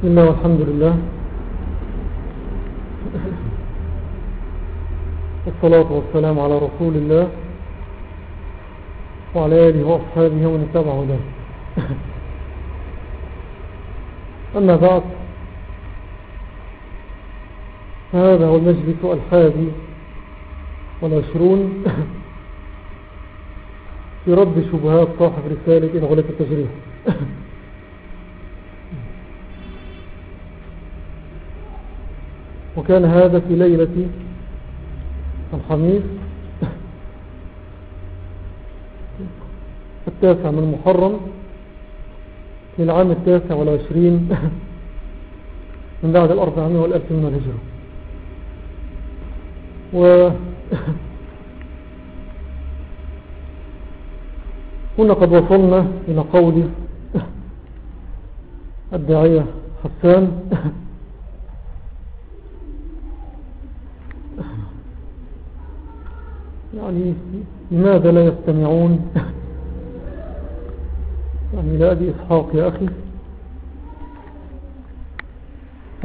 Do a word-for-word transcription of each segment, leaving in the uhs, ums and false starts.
الله والحمد لله، والصلاة والسلام على رسول الله وعلى آله وأصحابه ومن اتبع هداه. أما بعد، هذا هو المجلس الحادي والعشرون في رد شبهات صاحب رسالة إلغاء التجريح. وكان هذا في ليلة الخميس التاسع من محرم في العام التاسع والعشرين من بعد الأربعمائة والألف من الهجرة. و كنا قد وصلنا إلى قول الداعية حسان يعني لماذا لا يستمعون يعني لا أبي إسحاق يا أخي. ف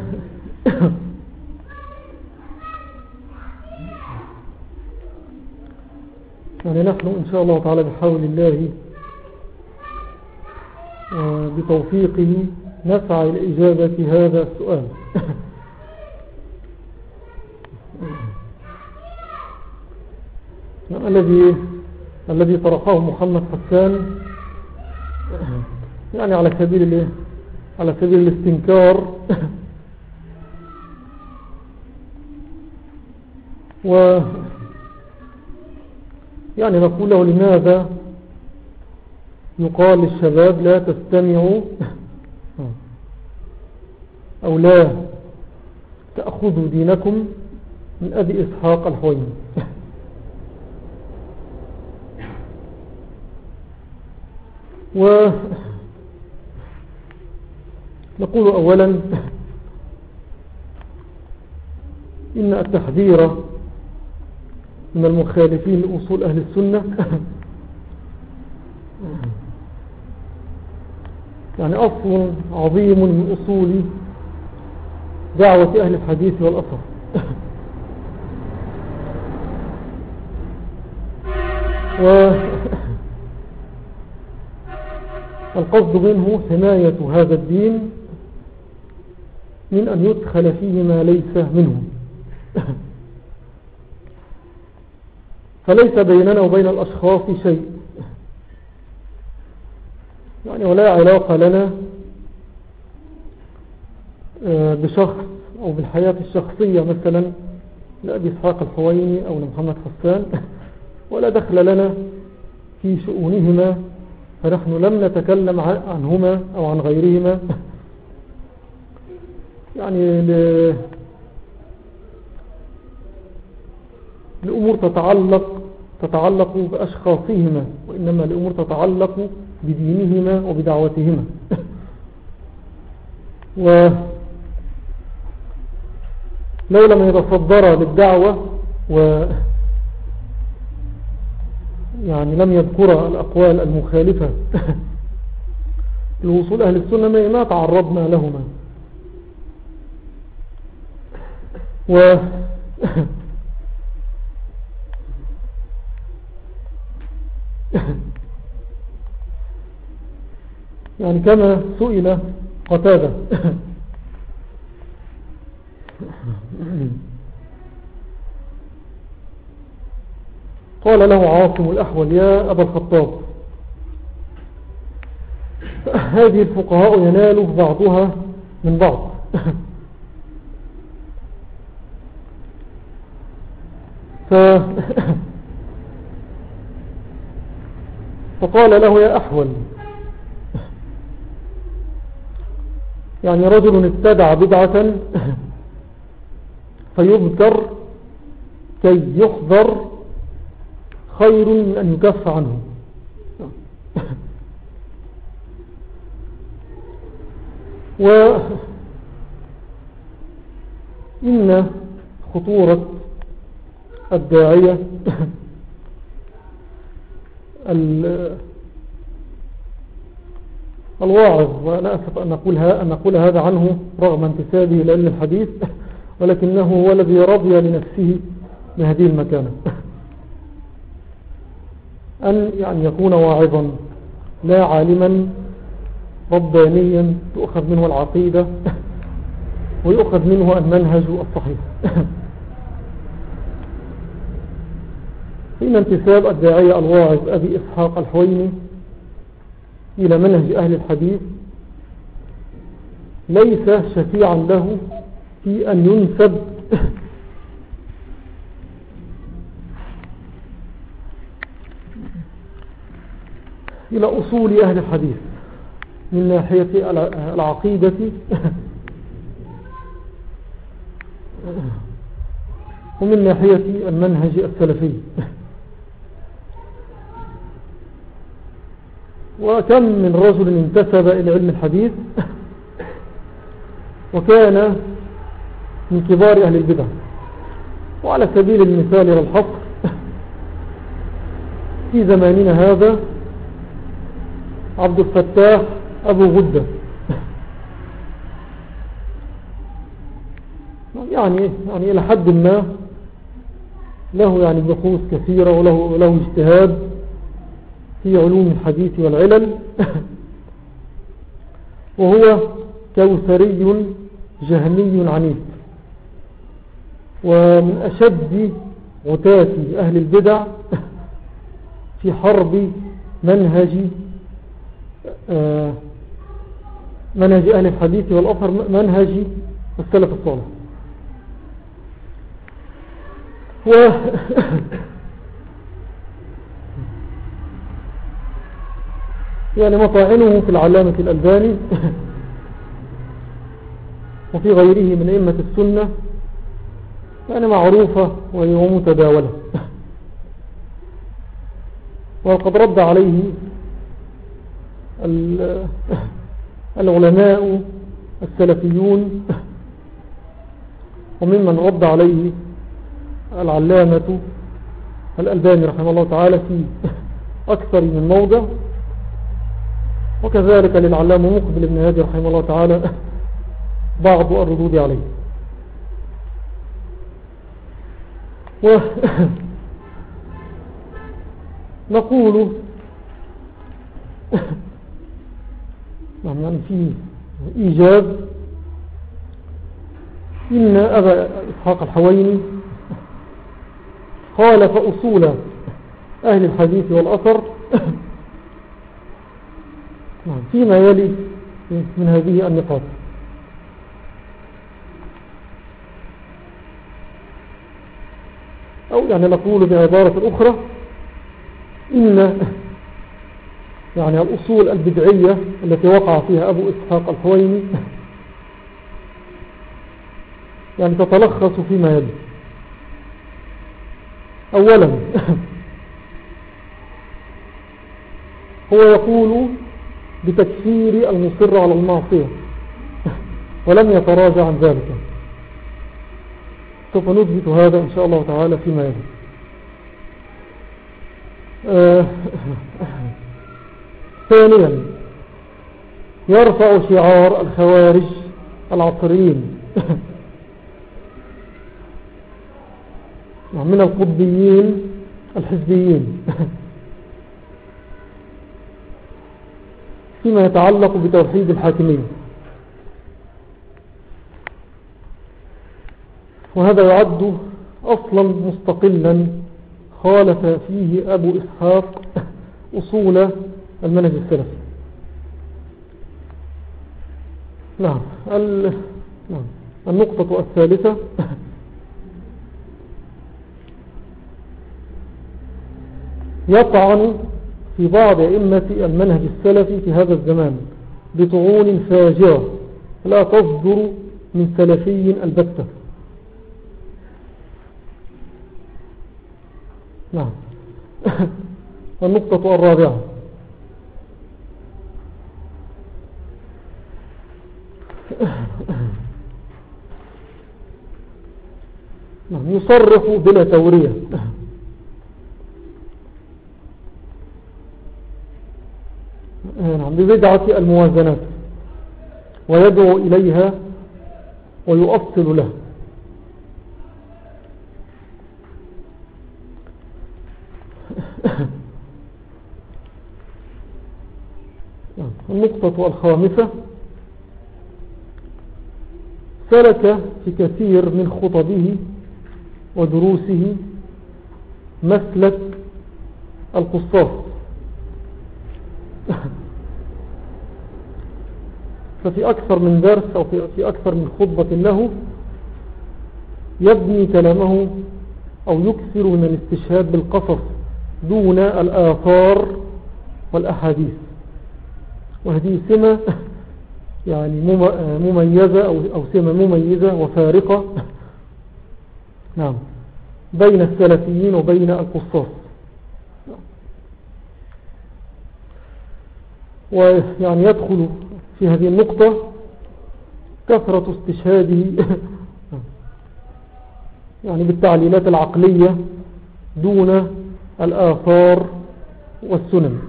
يعني نحن إن شاء الله تعالى بحول الله وبتوفيقه نسعى إلى إجابة هذا السؤال. الذي الذي طرحه محمد حسان يعني على سبيل على سبيل الاستنكار و يعني نقول له لماذا يقال للشباب لا تستمعوا أو لا تأخذوا دينكم من أبي إسحاق الحويني. ونقول أولا إن التحذير من المخالفين لأصول أهل السنة يعني أصل عظيم من أصول دعوة أهل الحديث والأثر. والقصد منه حماية هذا الدين من أن يدخل فيه ما ليس منه. فليس بيننا وبين الأشخاص شيء يعني ولا علاقة لنا بشخص أو بالحياة الشخصية مثلا لأبي إسحاق الحويني أو لمحمد حسان، ولا دخل لنا في شؤونهما، فنحن لم نتكلم عنهما أو عن غيرهما يعني ل... لأمور تتعلق تتعلق بأشخاصهما، وإنما لأمور تتعلق بدينهما وبدعوتهما. ولو لم يتصدر للدعوة و يعني لم يذكر الأقوال المخالفة لوصول أهل السنة ما تعرضنا لهما. و يعني كما سئل قتادة قال له عاصم الأحول يا أبا الخطاب هذه الفقهاء ينال بعضها من بعض ف... فقال له يا أحول يعني رجل ابتدع بدعة فيذكر كي يحذر خير من أن يكف عنه. وإن خطورة الداعية الواعظ، وأنا أسف أن أقول, أن أقول هذا عنه رغم انتسابه لعلم الحديث، ولكنه هو الذي رضي لنفسه بهذه المكانة، أن يعني يكون واعظا لا عالما ربانيا تؤخذ منه العقيدة ويؤخذ منه المنهج الصحيح. حين انتساب الداعية الواعظ أبي إسحاق الحويني إلى منهج أهل الحديث ليس شفيعا له في أن ينسب إلى أصول أهل الحديث من ناحية العقيدة ومن ناحية المنهج السلفي. وكم من رجل انتسب إلى علم الحديث وكان من كبار أهل البدع، وعلى سبيل المثال للحصر في زماننا هذا عبد الفتاح أبو غدة، يعني يعني إلى حد ما له يعني بحوث كثيرة وله, وله اجتهاد في علوم الحديث والعلل، وهو كوثري جهمي عنيف، ومن أشد عتاة أهل البدع في حرب منهج منهج أهل الحديث والأثر، منهج السلف الصالح. و يعني مطاعنه في العلامة الألباني وفي غيره من أئمة السنة يعني معروفة ومتداولة، وقد رد عليه العلماء السلفيون، وممن رد عليه العلامة الألباني رحمه الله تعالى في أكثر من موضع، وكذلك للعلامة مقبل ابن هادي رحمه الله تعالى بعض الردود عليه. ونقول يعني في إيجاب إن أبا إسحاق الحويني خالف أصول أهل الحديث والأثر فيما يلي من هذه النقاط. أو يعني نقول بعبارة أخرى إن يعني الأصول البدعية التي وقع فيها أبو إسحاق الحويني يعني تتلخص فيما يلي. أولا هو يقول بتكفير المصر على المعصية ولم يتراجع عن ذلك، سوف نثبت هذا إن شاء الله تعالى فيما يلي. آه ثانيا يرفع شعار الخوارج العصريين من القطبيين الحزبيين فيما يتعلق بتوحيد الحاكمية، وهذا يعد أصلا مستقلا خالف فيه أبو إسحاق أصول المنهج السلفي. نعم. نعم النقطة الثالثة يطعن في بعض أئمة المنهج السلفي في هذا الزمان بطعون فاجرة لا تصدر من سلفي البتة. نعم. النقطة الرابعة نعم يصرح بلا تورية نعم ببدعة الموازنات ويدعو إليها ويؤصل له. النقطة الخامسة: سلك في كثير من خطبه ودروسه مسلك القصاص. ففي أكثر من درس أو في أكثر من خطبة له يبني كلامه أو يكثر من الاستشهاد بالقصص دون الآثار والأحاديث، وهذه سمة يعني مميزة أو سمة مميزة وفارقة نعم بين السلفيين وبين القصاص. ويعني يدخل في هذه النقطة كثرة استشهاده يعني بالتعليلات العقلية دون الآثار والسنن،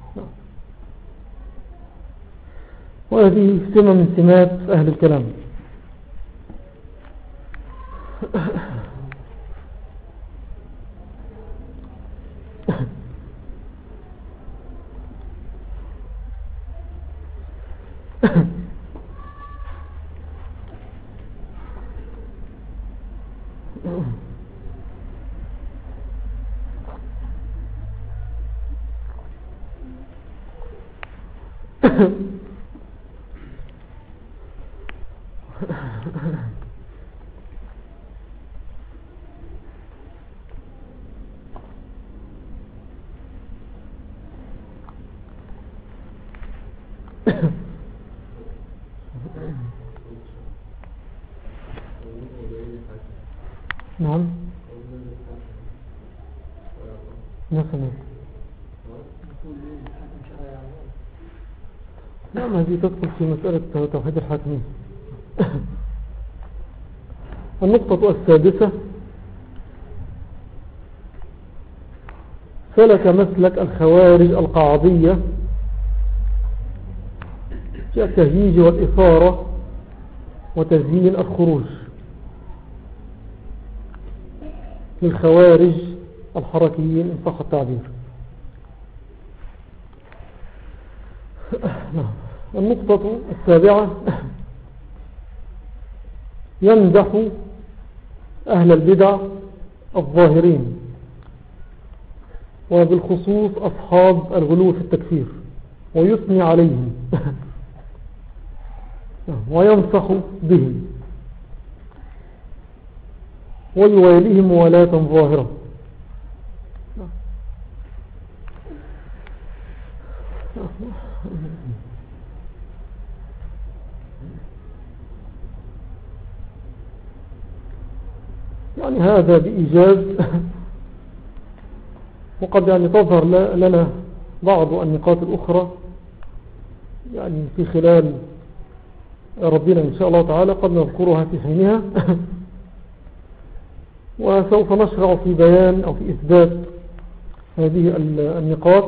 وهذه سمة من سمات أهل الكلام. نعم مثلا نعم هذه تدخل في مسألة توحيد الحاكمين. النقطة السادسة: سلك مسلك الخوارج القعضية في التهييج والإثارة وتزيين الخروج للخوارج الحركيين إن صح التعبير. النقطة السابعة: يمدح أهل البدع الظاهرين وبالخصوص أصحاب الغلو في التكفير ويثني عليهم وينصح بهم ويواليهم موالاة ظاهرة. يعني هذا بإيجاز، وقد يعني تظهر لنا بعض النقاط الأخرى يعني في خلال ربنا إن شاء الله تعالى قد نذكرها في حينها. وسوف نشرع في بيان أو في إثبات هذه النقاط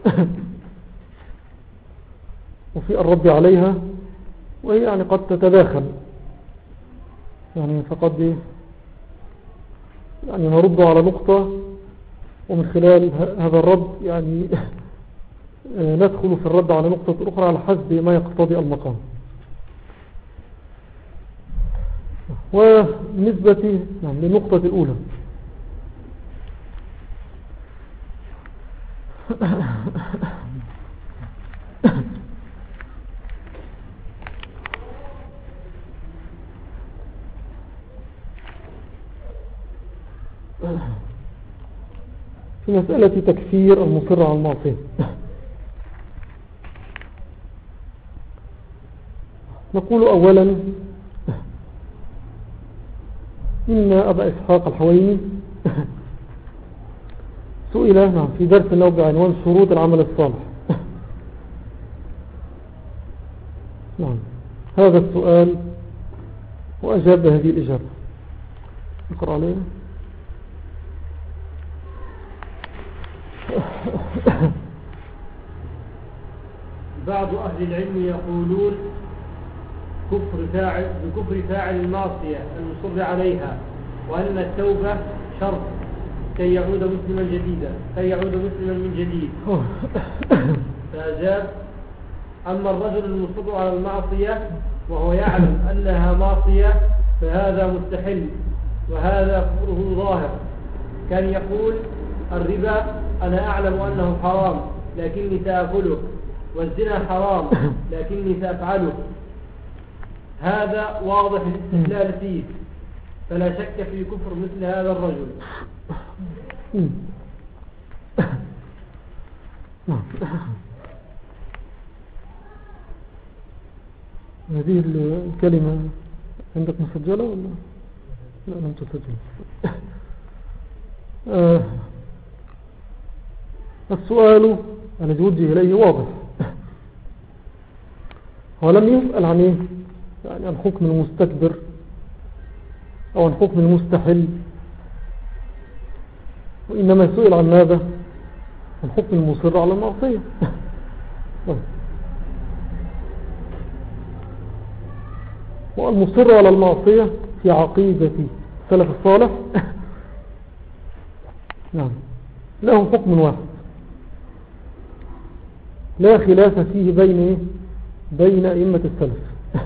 وفي الرد عليها، وهي يعني قد تتداخل يعني فقد يعني نرد على نقطة ومن خلال هذا الرد يعني ندخل في الرد على نقطة أخرى على حسب ما يقتضي المقام. ونسبة يعني للنقطة الأولى في مسألة تكفير المصر على المعصية، نقول أولا إن أبا إسحاق الحويني سئل في درس له بعنوان شروط العمل الصالح. نعم هذا السؤال وأجاب بهذه الإجابة. نقرأ عليه. بعض أهل العلم يقولون كفر فاعل بكفر فاعل المعصية المصر عليها، وأن التوبة شرط كي يعود مسلما جديدا كي يعود مسلما من جديد. فأجاب: أما الرجل المصر على المعصية وهو يعلم أنها معصية فهذا مستحل، وهذا كفره ظاهر. كان يقول: الربا أنا أعلم أنه حرام لكني سأكله، والزنا حرام لكني سأفعله. هذا واضح الاستحلال فيه، فلا شك في كفر مثل هذا الرجل. هذه الكلمة عندك مسجلة ولا لا؟ لم تسجل. آه السؤال الذي وجه إليه واضح، ولم يسأل عن إيه؟ يعني عن حكم المستكبر أو عن حكم المستحل، وإنما سئل عن ماذا؟ عن حكم المصر على المعصية. والمصر على المعصية في عقيدة السلف الصالح نعم له حكم واحد لا خلاف فيه بين بين أئمة السلف،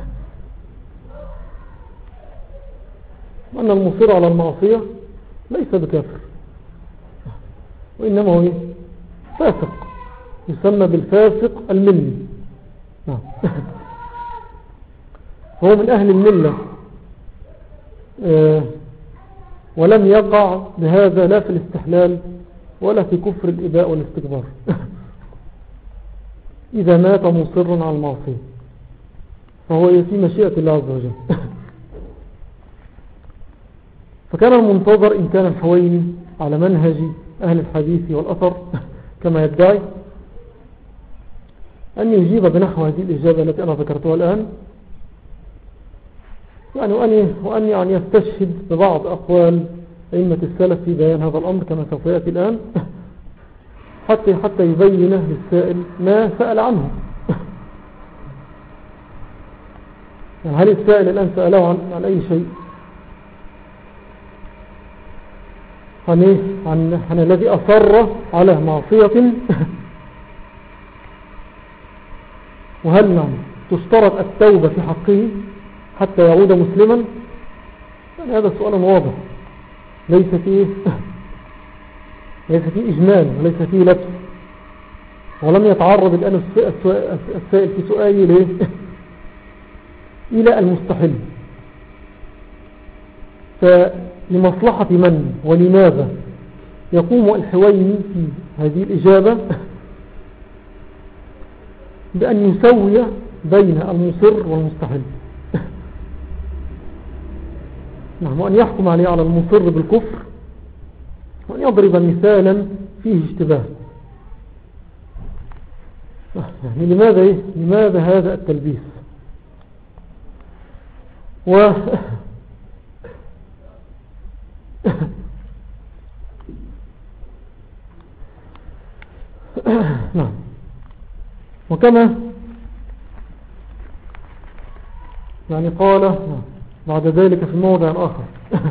وأن المصر على المعصية ليس بكافر، وإنما هو فاسق يسمى بالفاسق الملي. نعم هو من أهل الملة، آه ولم يقع بهذا لا في الاستحلال ولا في كفر الإباء والاستكبار إذا مات مصرا على المعصية، فهو في مشيئة الله عز وجل. فكان المنتظر إن كان الحويني على منهج أهل الحديث والأثر كما يدعي أن يجيب بنحو هذه الإجابة التي أنا ذكرتها الآن، يعني وأن, وأن يعني يستشهد ببعض أقوال أئمة السلف في بيان هذا الأمر كما سوف يأتي الآن، حتى حتى يبين للسائل ما سأل عنه. يعني هل السائل الآن سأله عن, عن أي شيء؟ عن, إيه؟ عن, عن الذي أصر على معصية وهل نعم تشترط التوبة في حقه حتى يعود مسلما؟ يعني هذا سؤال واضح ليس فيه ليس فيه إجمال وليس فيه لبس، ولم يتعرض الآن السائل في سؤالي ليه إلى المستحيل. فلمصلحة من ولماذا يقوم الحويني في هذه الإجابة بأن يسوي بين المصر والمستحيل، نعم، وأن يحكم عليه على المصر بالكفر، وأن يضرب مثالا فيه اشتباه. يعني لماذا إيه؟ لماذا هذا التلبيس؟ و نعم، وكما يعني قال بعد ذلك في موضع آخر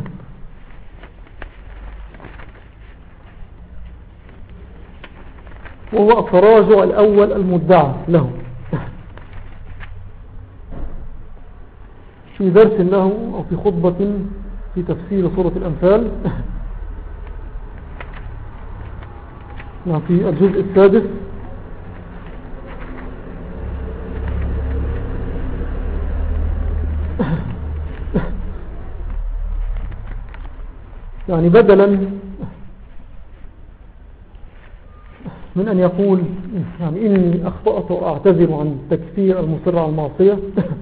وهو التراجع الأول المدعى له في درس له أو في خطبة في تفسير سورة الأنفال في الجزء السادس يعني بدلا من أن يقول يعني إني أخطأت وأعتذر عن تكفير المصر على المعصية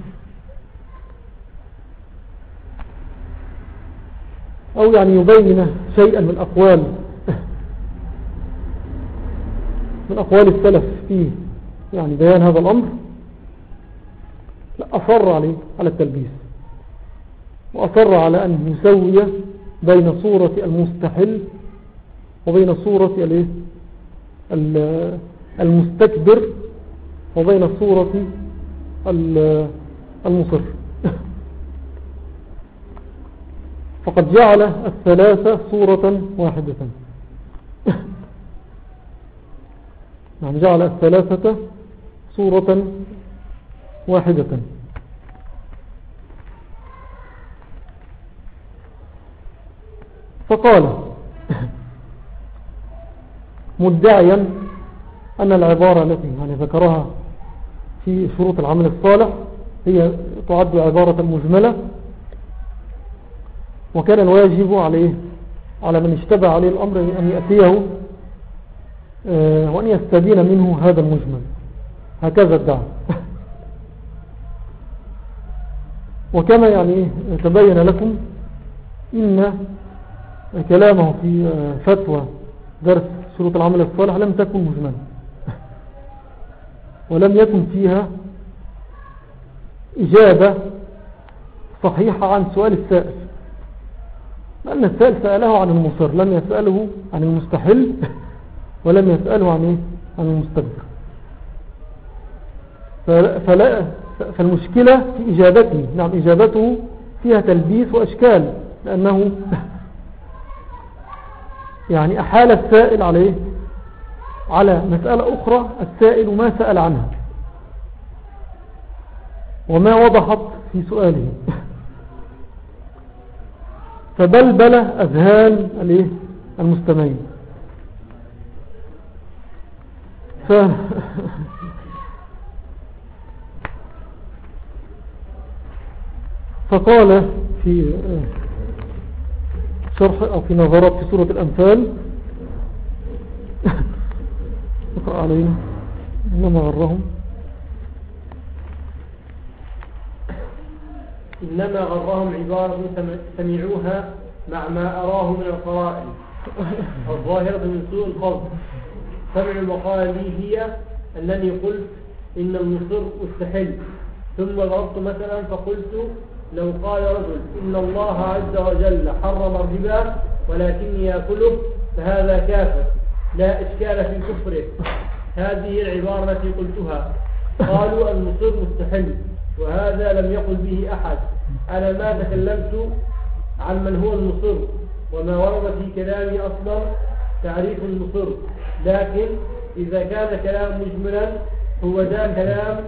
أو يعني يبين شيئا من أقوال من أقوال السلف في يعني بيان هذا الأمر، لا، أصر عليه على التلبيس، وأصر على أن يسوي بين صورة المستحل وبين صورة المستكبر وبين صورة المصر. فقد جعل الثلاثة صورة واحدة. نعم، جعل الثلاثة صورة واحدة. فقال مدعيا أن العبارة التي يعني ذكرها في شروط العمل الصالح هي تعد عبارة مجملة، وكان الواجب عليه على من اشتبه عليه الأمر أن يأتيه وأن يستبين منه هذا المجمل. هكذا ادعى. وكما يعني تبين لكم إن كلامه في فتوى درس شروط العمل الصالح لم تكن مجملة، ولم يكن فيها إجابة صحيحة عن سؤال السائل، لأن السائل سأله عن المصر، لم يسأله عن المستحل، ولم يسأله عن إيه؟ عن المستكبر. فلا فالمشكلة في إجابته. نعم، إجابته فيها تلبيس وأشكال، لأنه يعني أحال السائل عليه على مسألة أخرى السائل ما سأل عنها وما وضحت في سؤاله، فبلبل أذهان المستمعين. ف... فقال في شرح أو في نظرات في سورة الأنفال اقرأ علينا: إنما غرهم إنما غرهم عبارة سمعوها مع ما أراه من القرائن الظاهرة من سوء القصد. سمعوا وقال لي هي أنني قلت إن المصر مستحل، ثم ضربت مثلا فقلت لو قال رجل إن الله عز وجل حرم الربا ولكني يأكله فهذا كافر لا إشكال في كفره. هذه العبارة التي قلتها. قالوا المصر مستحل، وهذا لم يقل به أحد. أنا ما تكلمت عن من هو المصر، وما ورد في كلامي أصلا تعريف المصر، لكن إذا كان كلام مجملا هو ذا كلام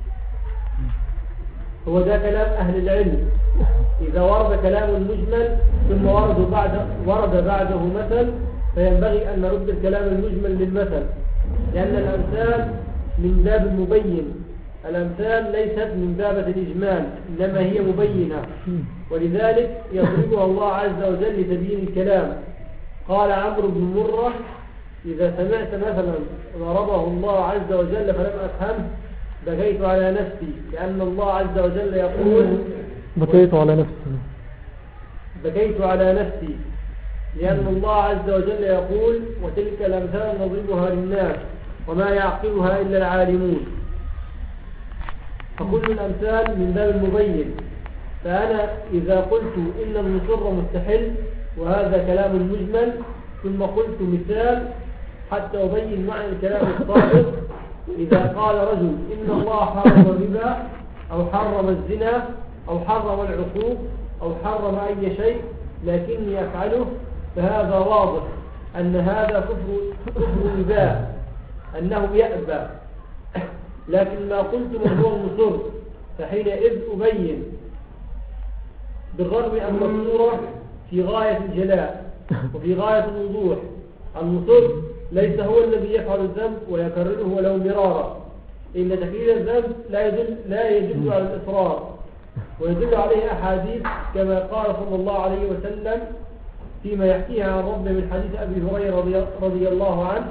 هو ذا كلام أهل العلم. إذا ورد كلام مجمل ثم ورد بعد ورد بعده مثل، فينبغي أن نرد الكلام المجمل للمثل، لأن الأمثال من باب المبين. الأمثال ليست من باب الإجمال، إنما هي مبينة، ولذلك يضربها الله عز وجل لتبيين الكلام. قال عمرو بن مرة: إذا سمعت مثلا ضربه الله عز وجل فلم أفهمه بكيت على نفسي، لأن الله عز وجل يقول بكيت على نفسي بكيت على نفسي لأن الله عز وجل يقول: وتلك الأمثال نضربها للناس وما يعقلها إلا العالمون. فكل الأمثال من باب المبين. فأنا إذا قلت إن المصر مستحل وهذا كلام مجمل، ثم قلت مثال حتى أبين معنى الكلام الصادق، إذا قال رجل إن الله حرم الربا أو حرم الزنا أو حرم العقوق أو حرم أي شيء لكني أفعله، فهذا واضح أن هذا كفر الربا، أنه يأبى. لكن ما قلت من هو المصر، فحينئذ أبين بالرغم أن الصورة في غاية الجلاء وفي غاية الوضوح. المصر ليس هو الذي يفعل الذنب ويكرره ولو مرارا، إن تكرير الذنب لا يدل, لا يدل على الإصرار، ويدل عليه أحاديث كما قال صلى الله عليه وسلم فيما يحكيها عن ربه من حديث أبي هريرة رضي, رضي الله عنه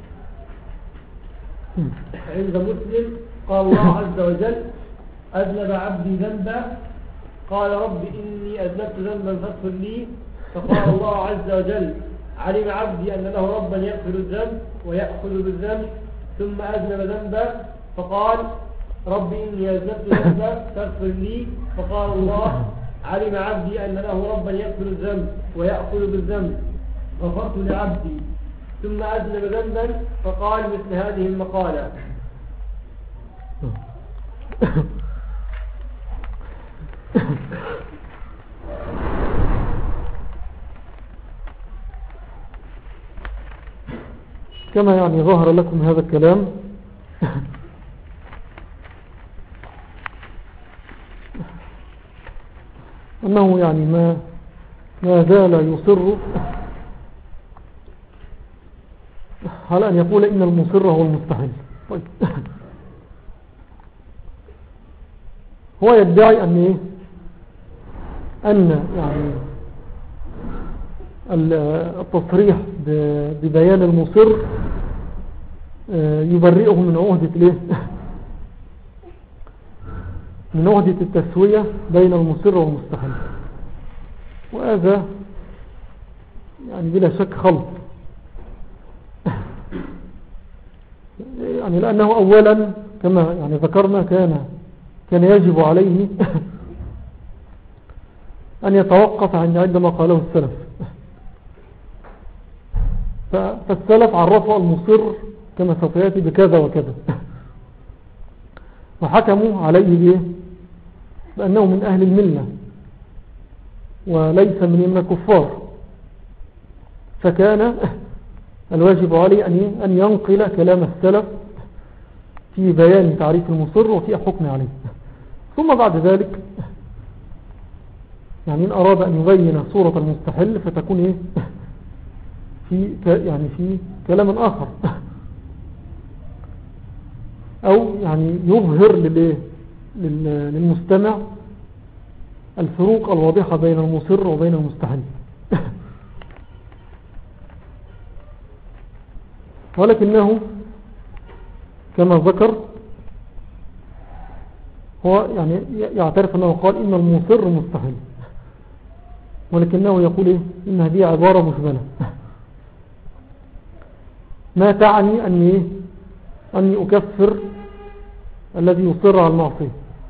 عند مسلم. قال الله عز وجل: أذنب عبدي ذنبا، قال رب إني أذنبت ذنبا فاغفر لي، فقال الله عز وجل: علم عبدي أن له ربا يغفر الذنب ويأخذ بالذنب، ثم أذنب ذنبا فقال رب إني أذنبت ذنبا فاغفر لي، فقال الله: علم عبدي أن له ربا يغفر الذنب ويأخذ بالذنب، غفرت لعبدي، ثم أذنب ذنبا فقال مثل هذه المقالة. كما يعني ظهر لكم هذا الكلام أنه يعني ما ما زال يصر على أن يقول إن المصر هو المستحيل. طيب هو يدعي أن إيه أن يعني التصريح ببيان المصر يبرئه من عهدة ليه من عهدة التسوية بين المصر والمستحيل، وهذا يعني بلا شك خلط، يعني لأنه أولا كما يعني ذكرنا كان كان يجب عليه أن يتوقف عندما قاله السلف، فالسلف عرفوا المصر كما سوف يأتي بكذا وكذا، وحكموا عليه بأنه من أهل الملة وليس من الكفار، فكان الواجب عليه أن ينقل كلام السلف في بيان تعريف المصر وفي حكم عليه. ثم بعد ذلك يعني إن أراد أن يبين صورة المستحل فتكون إيه في يعني في كلام آخر، أو يعني يظهر للمستمع الفروق الواضحة بين المصر وبين المستحل. ولكنه كما ذكر هو يعني يعترف أنه قال إن المصر مستحيل، ولكنه يقول إيه إن هذه عبارة مشبلة ما تعني أني, أني أكفر الذي يصر على المعصية.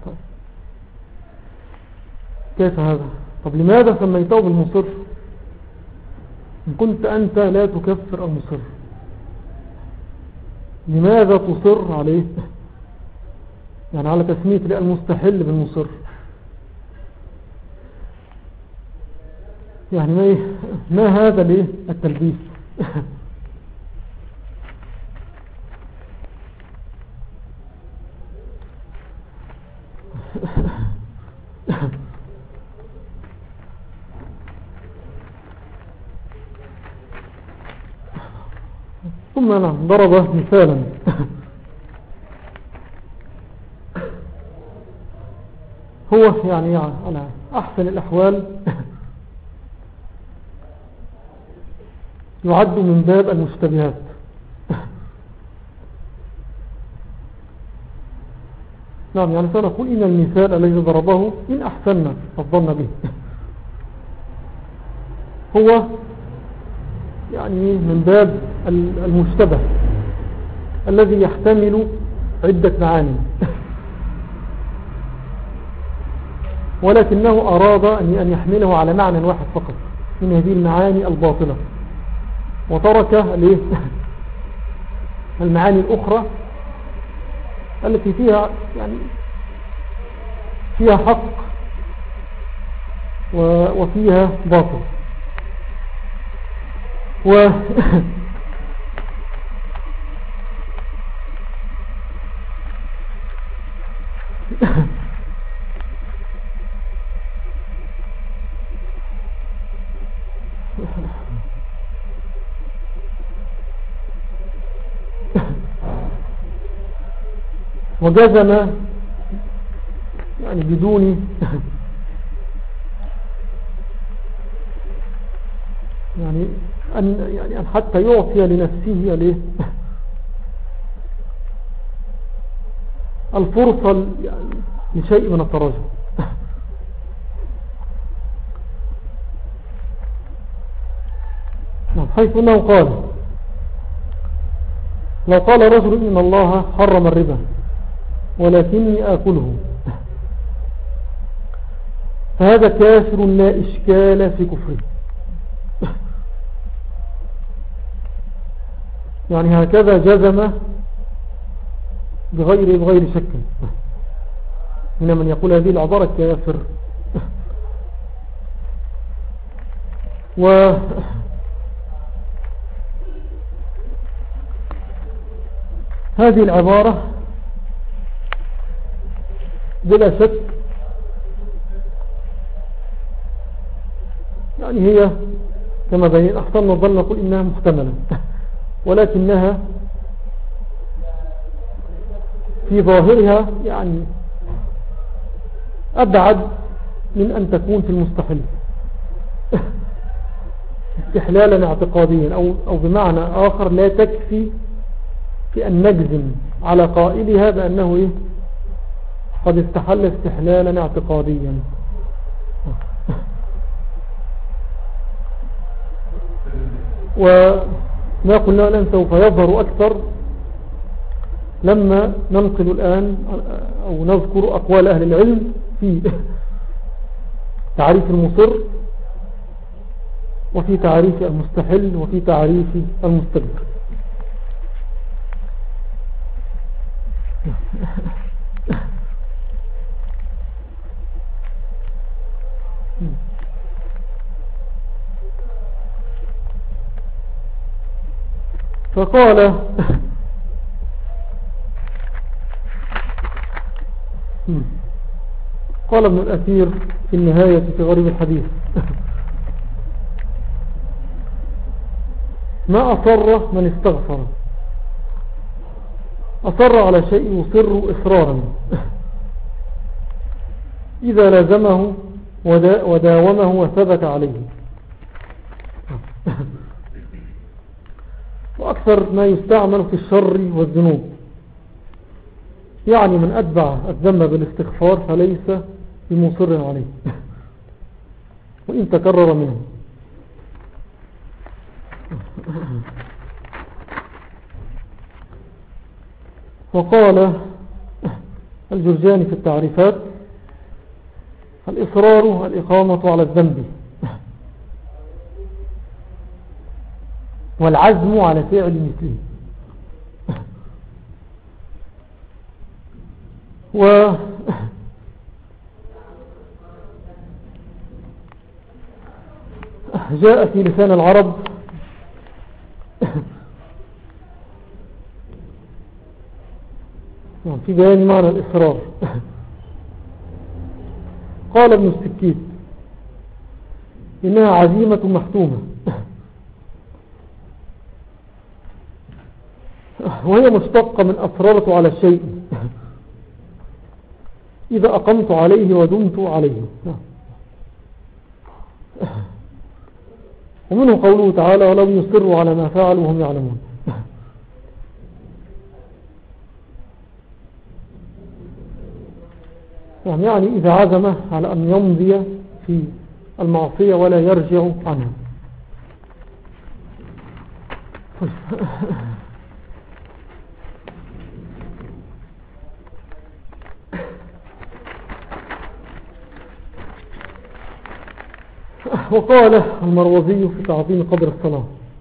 كيف هذا؟ طب لماذا سميته بالمصر إن كنت أنت لا تكفر المصر؟ لماذا تصر عليه يعني على تسمية المستحل بالمصر؟ يعني ما, ما هذا ليه التلبيس؟ ثم نعم ضرب مثالا هو يعني على أحسن الأحوال يعد من باب المشتبهات. نعم يعني سنقول إن المثال الذي ضربه إن أحسننا الظن به هو يعني من باب المشتبه الذي يحتمل عدة معاني، ولكنه أراد أن يحمله على معنى واحد فقط من هذه المعاني الباطلة، وترك المعاني الأخرى التي فيها يعني فيها حق وفيها باطل. و وجزم يعني بدون يعني أن يعني أن حتى يعطي لنفسه عليه الفرصة يعني لشيء من التراجع. حيث أنه قال لو قال رجل إن الله حرم الربا ولكني آكله فهذا كافر لا إشكال في كفره. يعني هكذا جزم بغير بغير شك. من من يقول هذه العبارة كافر. و هذه العبارة بلا شك يعني هي كما بين أحسن نظل نقول إنها محتملة، ولكنها في ظاهرها يعني أبعد من أن تكون في المستحيل استحلالا اعتقاديا، أو, أو بمعنى آخر لا تكفي في أن نجزم على قائلها بأنه إيه قد استحل استحلالا اعتقاديا. وما قلنا الآن سوف يظهر أكثر لما ننقل الآن أو نذكر أقوال أهل العلم في تعريف المصر وفي تعريف المستحل وفي تعريف المستكبر. فقال قال ابن الأثير في النهاية في غريب الحديث: ما أصر من استغفر، أصر على شيء يصر إصرارا إذا لازمه وداومه وثبت عليه. وأكثر ما يستعمل في الشر والذنوب، يعني من أتبع الذنب بالاستغفار فليس بمصر عليه وإن تكرر منه. وقال الجرجاني في التعريفات: الإصرار الإقامة على الذنب، والعزم على فعل مثله. وجاء في لسان العرب في بيان معنى الإصرار. قال ابن السكيت: إنها عزيمة محتومة، وهي مشتقة من أصررت على الشيء إذا أقمت عليه ودمت عليه. ومنه قوله تعالى: ولم يصروا على ما فعلوا وهم يعلمون. يعني إذا عزم على أن يمضي في المعصية ولا يرجع عنها. وقال المروزي في تعظيم قدر الصلاة: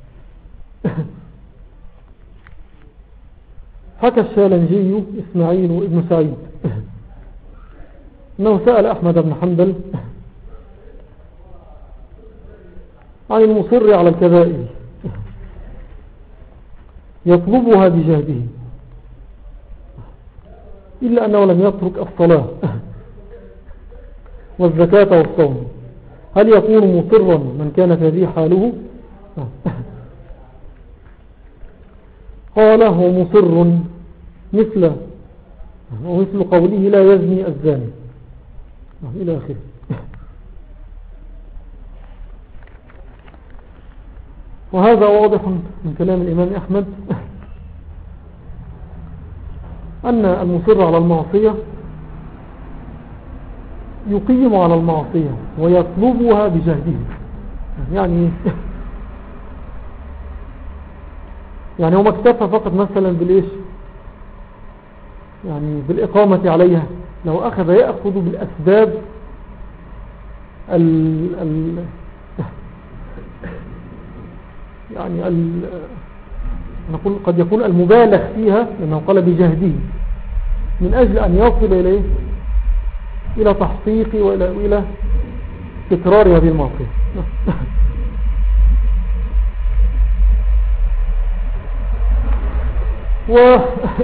حكى الشالنجي إسماعيل ابن سعيد أنه سأل أحمد بن حنبل عن المصر على الكبائر يطلبها بجهده إلا أنه لم يترك الصلاة والزكاة والصوم، هل يكون مصرا من كانت هذه حاله؟ قال: هو مصر مثل ومثل قوله: لا يزني الزاني، إلى آخره. وهذا واضح من كلام الإمام أحمد أن المصر على المعصية يقيم على المعصية ويطلبها بجهده. يعني يعني هو ما اكتفى فقط مثلا بالإيش، يعني بالإقامة عليها، لو أخذ يأخذ بالأسباب ال ال يعني ال نقول قد يكون المبالغ فيها، لأنه قال بجهده، من أجل أن يصل إليه إلى تحقيق وإلى, وإلى تكرار هذه المعصية. و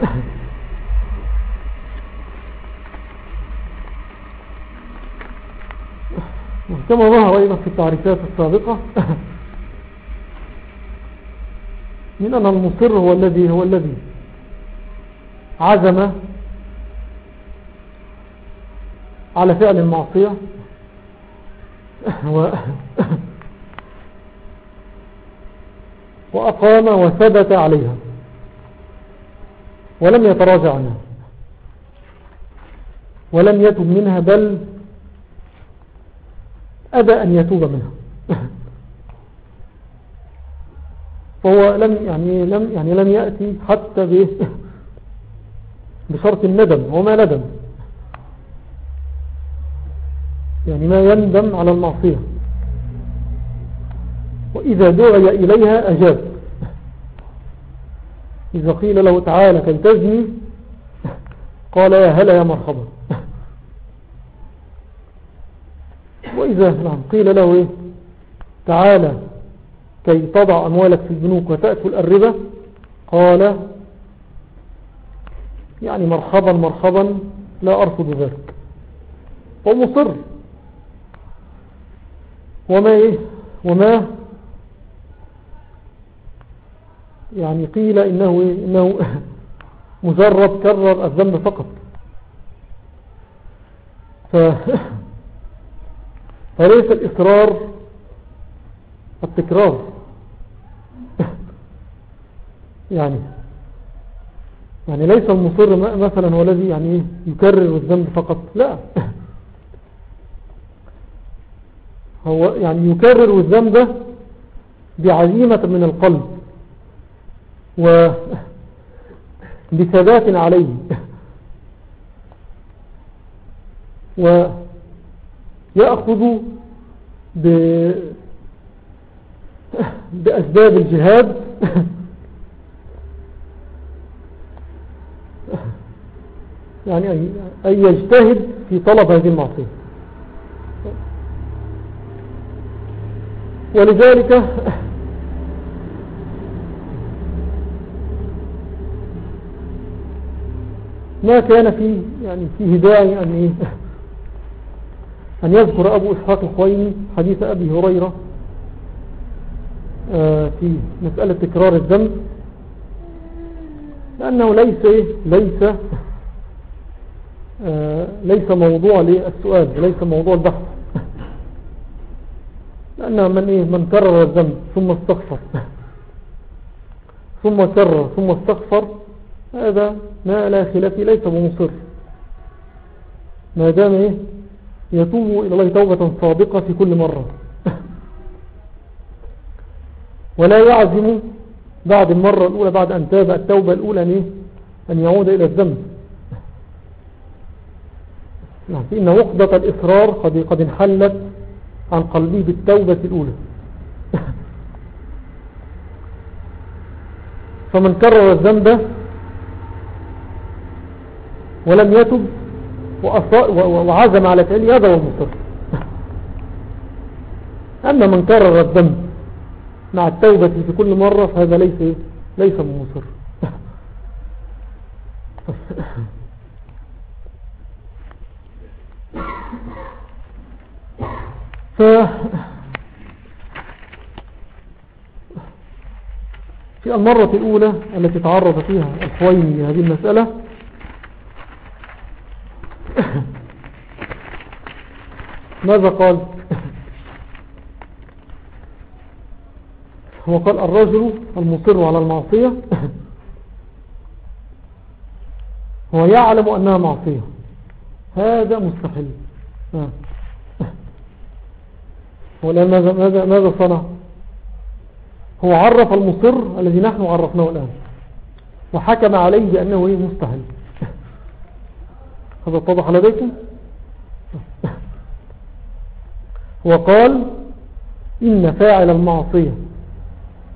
كما ظهر أيضا في التعريفات السابقة من أن المصر هو الذي هو الذي عزم على فعل المعصية و وأقام وثبت عليها ولم يتراجع عنها ولم يتوب منها، بل أبى أن يتوب منها. فهو لم يعني لم يعني لم يأتي حتى بشرط الندم، وما ندم يعني ما يندم على المعصية، وإذا دعي إليها أجاب. إذا قيل له تعالى كي تزني قال يا هلا يا مرحبا. وإذا نعم قيل له إيه؟ تعالى كي تضع أموالك في البنوك وتأكل الربا قال يعني مرحبا مرحبا لا أرفض ذلك، ومصر. وما إيه وما يعني قيل إنه, إيه؟ إنه مجرد كرر الذنب فقط. ف... فليس الإصرار التكرار يعني يعني ليس المصر مثلا هو الذي يعني يكرر الذنب فقط، لا، هو يعني يكرر الذنب بعزيمة من القلب وبثبات عليه ويأخذ بأسباب الجهاد يعني أن يجتهد في طلب هذه المعصية. ولذلك ما كان في يعني فيه داعي أن أن يذكر أبو إسحاق الخويني حديث أبي هريرة في مسألة تكرار الذنب، لأنه ليس ليس ليس موضوع للسؤال، ليس موضوع البحث، لأن من إيه من كرر الذنب ثم استغفر ثم كرر ثم استغفر هذا ما لا خلاف ليس بمصر، ما دام إيه يتوب إلى الله توبة صادقة في كل مرة، ولا يعزم بعد المرة الأولى بعد أن تاب التوبة الأولى أن, أن يعود إلى الذنب. يعني فإن عقدة الإصرار قد, قد انحلت عن قلبه بالتوبة الأولى. فمن كرر الذنب ولم يتب وعزم على فعله هذا هو المصر. أما من كرر الذنب مع التوبة في كل مرة فهذا ليس ليس مصر. ف في المرة الأولى التي تعرض فيها الخويني لهذه المسألة ماذا قال؟ هو قال الرجل المصر على المعصية هو يعلم أنها معصية، هذا مستحيل. هو الآن ماذا, ماذا, ماذا صنع؟ هو عرف المصر الذي نحن عرفناه الآن وحكم عليه بأنه مستحيل. هذا اتضح لديكم؟ وقال إن فاعل المعصية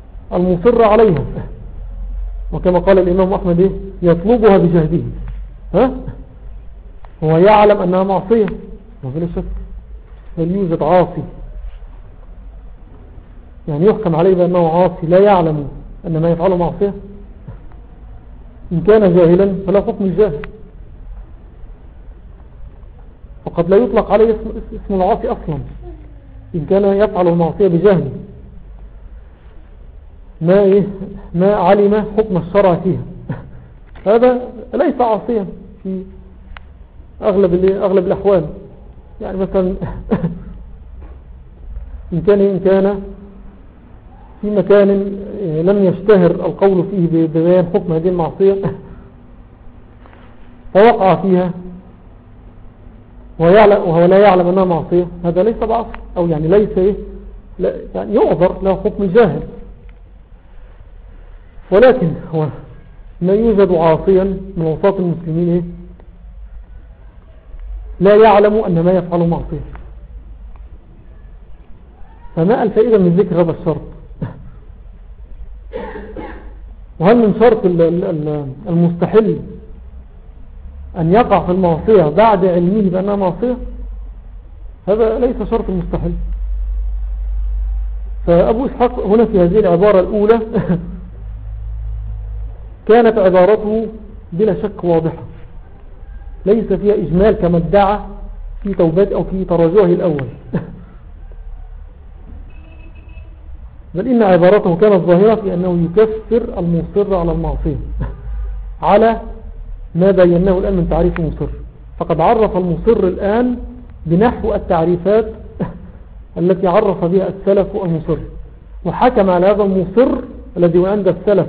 المصر عليها، وكما قال الإمام أحمد يطلبها بجهده، ها هو يعلم أنها معصية وبلا شك. هل يوجد عاصي يعني يحكم عليه بأنه عاصي لا يعلم أن ما يفعله معصية؟ إن كان جاهلا فلا حكم الجاهل، وقد لا يطلق عليه اسم, اسم العاصي أصلا إن كان يفعل المعصية بجهل ما, إيه ما علم حكم الشرع فيها. هذا ليس عاصيا في أغلب, أغلب الأحوال. يعني مثلا إن كان, إن كان في مكان لم يشتهر القول فيه ببيان حكم هذه المعصية فوقع فيها وهو لا يعلم أنها معصية، هذا ليس بعصر، أو يعني ليس إيه لا يعني يعذر له حكم الجاهل. ولكن هو ما يوجد عاصيا من وسط المسلمين إيه؟ لا يعلم أن ما يفعله معصية، فما الفائدة من ذكر هذا الشرط؟ وهل من شرط المستحل أن يقع في المعصية بعد علمه بأنها معصية؟ هذا ليس شرط المستحل. فأبو إسحاق هنا في هذه العبارة الأولى كانت عبارته بلا شك واضحة، ليس فيها إجمال كما ادعى في توبات أو في تراجعه الأول، بل إن عبارته كانت ظاهرة في أنه يكفر المصر على المعصية على ما بيناه الآن من تعريف المصر. فقد عرف المصر الآن بنحو التعريفات التي عرف بها السلف المصر، وحكم على هذا المصر الذي عند السلف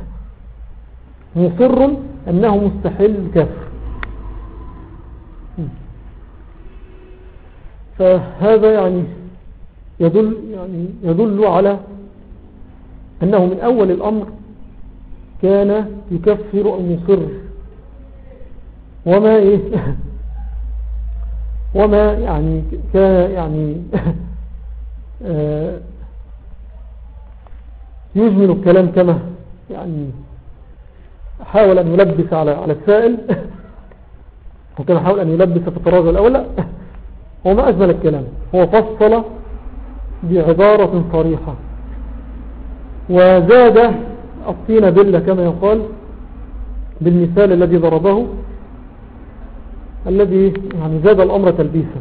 مصر أنه مستحيل كفر. فهذا يعني يدل, يعني يدل على أنه من أول الأمر كان يكفر المصر، وما إيه وما يعني كان يعني يجمل الكلام كما يعني حاول أن يلبس على على السائل وكما حاول أن يلبس في التراجع الأول. لا، هو ما أجمل الكلام، هو فصل بعبارة صريحة وزاد الطين بلة كما يقال بالمثال الذي ضربه، الذي يعني زاد الأمر تلبيسا،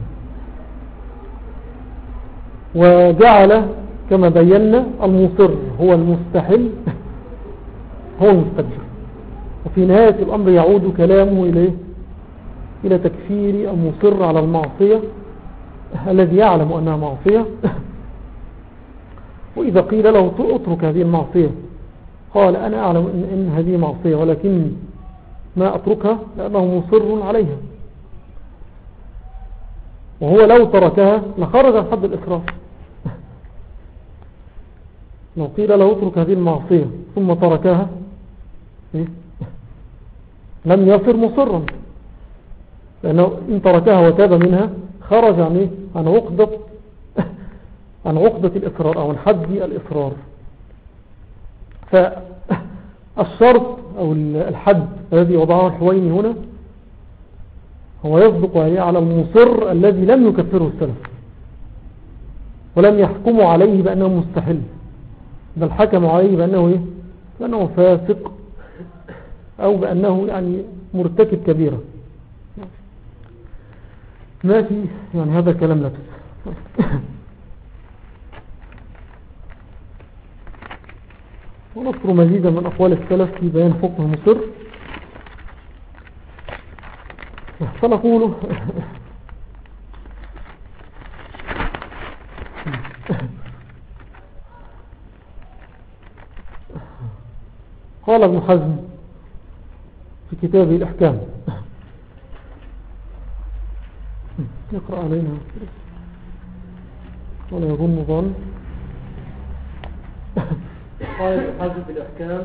وجعل كما بينا المصر هو المستحل هو المستكبر. وفي نهاية الأمر يعود كلامه إليه إلى تكفير المصر على المعصية الذي يعلم أنها معصية، وإذا قيل له اترك هذه المعصية قال أنا أعلم إن, إن هذه معصية ولكن ما أتركها لأنه مصر عليها، وهو لو تركها لخرج عن حد الإكراه. لو قيل له اترك هذه المعصية ثم تركها لم يصر مصرا، لأنه إن تركها وتاب منها خرج عن عن عقدة عن عقدة الإصرار أو عن حد الإصرار. فالشرط أو الحد الذي وضعه الحويني هنا هو يصدق على المصر الذي لم يكفره السلف ولم يحكموا عليه بأنه مستحل، بل حكموا عليه بأنه إيه؟ بأنه فاسق أو بأنه يعني مرتكب كبيرة. ما في يعني هذا الكلام لبس. ونذكر مزيدا من أقوال السلف في بيان حكم المصر. فنقول قال ابن حزم في كتابه الأحكام، يقرأ علينا ولا يظن ظن. قال ابن حزم في الأحكام: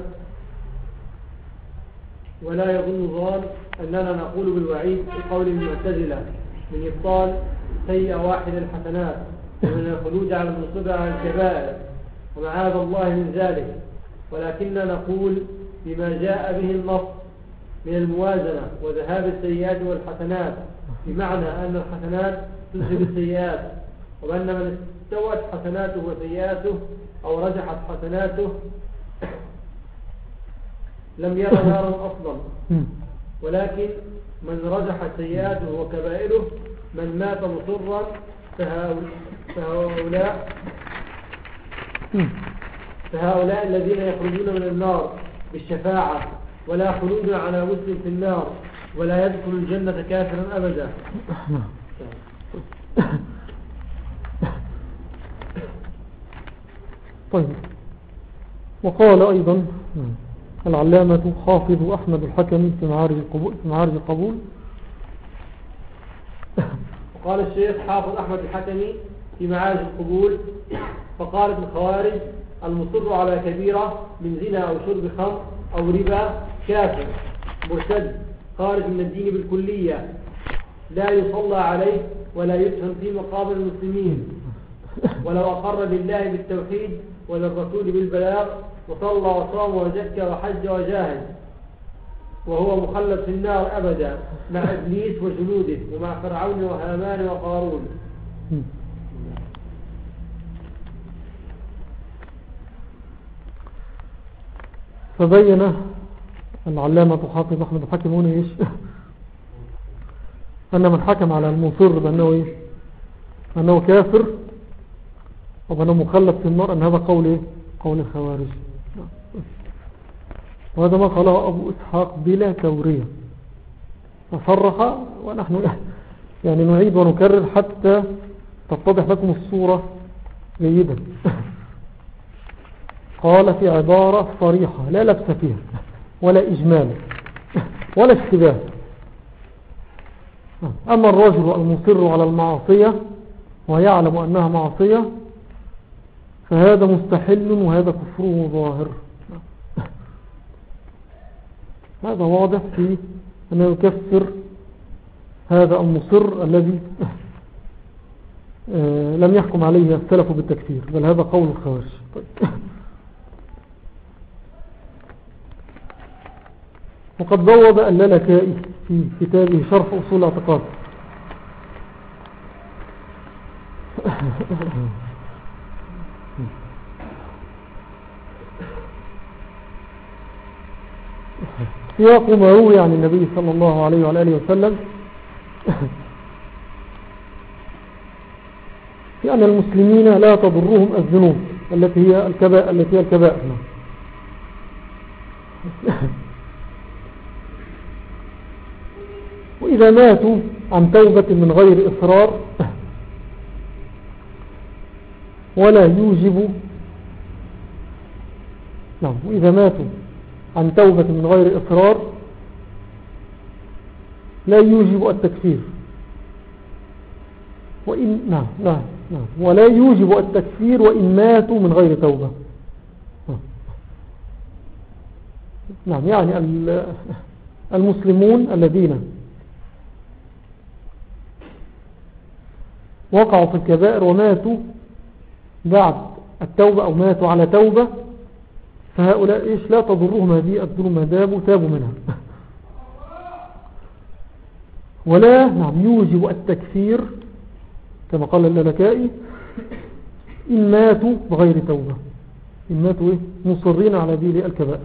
ولا يظن ظان أننا نقول بالوعيد في قول المعتزلة من إبطال سيئة واحد الحسنات ومن الخلود على المصر على الكبائر ومعاذ الله من ذلك، ولكننا نقول بما جاء به النص من الموازنة وذهاب السيئات والحسنات، بمعنى أن الحسنات تذهب السيئات، وأن من استوت حسناته وسيئاته أو رجحت حسناته لم يرى نارا أصلا. ولكن من رجحت سيئاته وكبائره من مات مصرا فهؤلاء فهؤلاء الذين يخرجون من النار بالشفاعة ولا خلود على مسلم في النار ولا يدخل الجنة كافرا أبدا. طيب. وقال أيضا العلامة حافظ أحمد الحكمي في معارج القبول, في معارج القبول وقال الشيخ حافظ أحمد الحكمي في معارج القبول: فقالت الخوارج: المصر على كبيرة من زنا أو شرب خمر أو ربا كافر مرتد خارج من الدين بالكلية، لا يصلى عليه ولا يدفن في مقابر المسلمين، ولو أقر لله بالتوحيد وللرسول بالبلاغ وصلى وصام وزكى وحج وجاهد وهو مخلد في النار أبدا مع إبليس وجنوده ومع فرعون وهامان وقارون. فبين العلامة حافظ أحمد الحكم هنا إيش أن من حكم على المصر بأنه إيه أنه كافر وبأنه مخلد في النار أن هذا قول إيه قول الخوارج، وهذا ما قاله أبو إسحاق بلا تورية فصرح، ونحن يعني نعيد ونكرر حتى تتضح لكم الصورة جيدا. قال في عبارة صريحة لا لبس فيها ولا إجمال ولا اشتباه: أما الرجل المصر على المعصية ويعلم أنها معصية فهذا مستحل وهذا كفره ظاهر. هذا واضح في أنه يكفر هذا المصر الذي لم يحكم عليه السلف بالتكفير، بل هذا قول الخوارج. وقد بوب اللالكائي في كتابه شرح أصول الاعتقاد سياق ما روي عن النبي صلى الله عليه وعلى آله وسلم في أن المسلمين لا تضرهم الذنوب التي هي الكبائر التي هي الكبائر وإذا ماتوا عن توبة من غير إصرار ولا يوجب نعم وإذا ماتوا عن توبة من غير إصرار لا يوجب التكفير وإن نعم نعم نعم ولا يوجب التكفير وإن ماتوا من غير توبة. نعم يعني المسلمون الذين وقعوا في الكبائر وماتوا بعد التوبة أو ماتوا على توبة فهؤلاء إيش لا تضرهم هذه الذنوب ما داموا تابوا منها، ولا نعم يوجب التكفير كما قال اللالكائي إن ماتوا بغير توبة، إن ماتوا إيه مصرين على ذي الكبائر.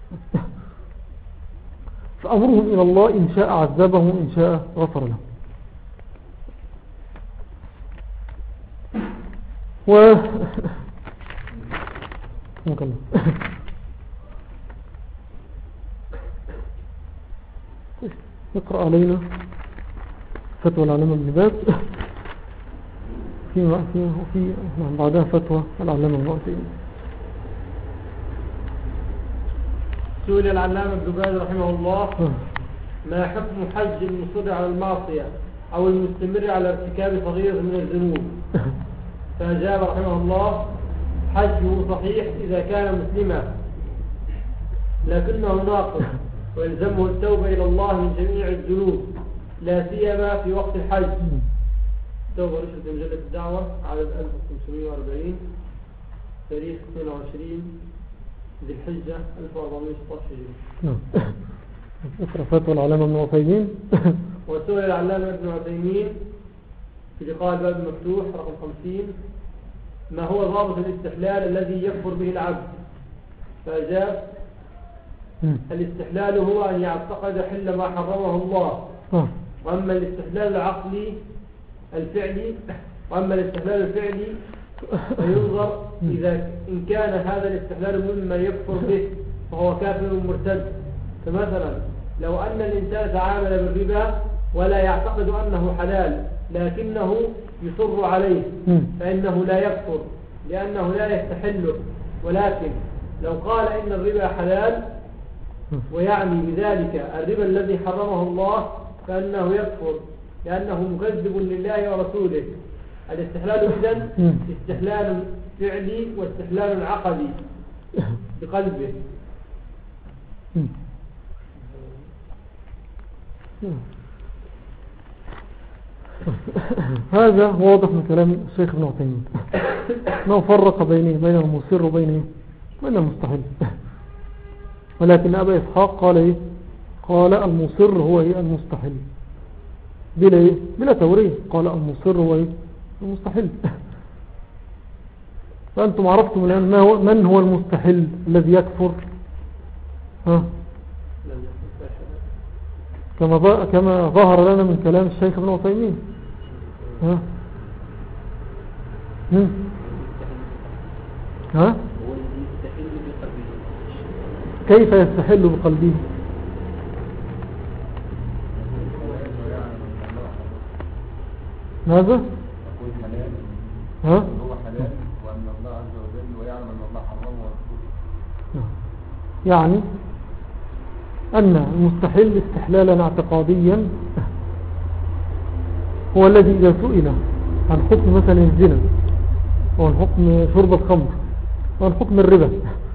فأمرهم إلى الله إن شاء عذبهم إن شاء غفر لهم. و مكمل اقرأ علينا فتوى العلامة ابن باز في وفي بعدها فتوى العلامة ابن عثيمين. سئل العلامة ابن باز رحمه الله: ما حكم حج المصر على المعصية أو المستمر على ارتكاب صغيرة من الذنوب؟ فأجاب رحمه الله: حجه صحيح إذا كان مسلما لكنه ناقص ويلزمه التوبة إلى الله من جميع الذنوب لا سيما في وقت الحج. توبة رشد مجلة الدعوة عدد ألف وخمسمائة وأربعين تاريخ اثنين وعشرين ذي الحجة ألف وأربعمائة وستة عشر هجري. اقرأ فتوى العلامة ابن عثيمين. وسئل العلامة ابن عثيمين في لقاء الباب المفتوح رقم خمسين: ما هو ضابط الاستحلال الذي يكفر به العبد؟ فأجاب: الاستحلال هو أن يعتقد حل ما حرمه الله. وأما الاستحلال العقلي الفعلي وأما الاستحلال الفعلي فينظر إذا إن كان هذا الاستحلال مما يكفر به فهو كافر مرتد. فمثلا لو أن الإنسان تعامل بالربا ولا يعتقد أنه حلال لكنه يصر عليه فإنه لا يكفر لأنه لا يستحله. ولكن لو قال إن الربا حلال ويعني بذلك الربا الذي حرمه الله فإنه يكفر لأنه مكذب لله ورسوله. الاستحلال إذن استحلال فعلي واستحلال عقدي بقلبه. هذا واضح من كلام الشيخ ابن عثيمين انه فرق بين بين المصر وبين بين المستحل. ولكن أبا إسحاق قال إيه؟ قال المصر هو إيه؟ المستحل بلا إيه؟ بلا توريه. قال المصر هو إيه؟ المستحل. فأنتم عرفتم الآن ما هو من هو المستحل الذي يكفر؟ ها؟ كما كما ظهر لنا من كلام الشيخ ابن عثيمين. ها؟ هم؟ ها؟ كيف يستحل بقلبه؟ ماذا؟ ها؟ هو حلال وأن الله عز وجل ويعلم أن الله حرمه ورسوله. يعني أن المستحل استحلالا اعتقاديا هو الذي إذا سئل عن حكم مثلا الزنا وعن حكم شرب الخمر وعن حكم الربا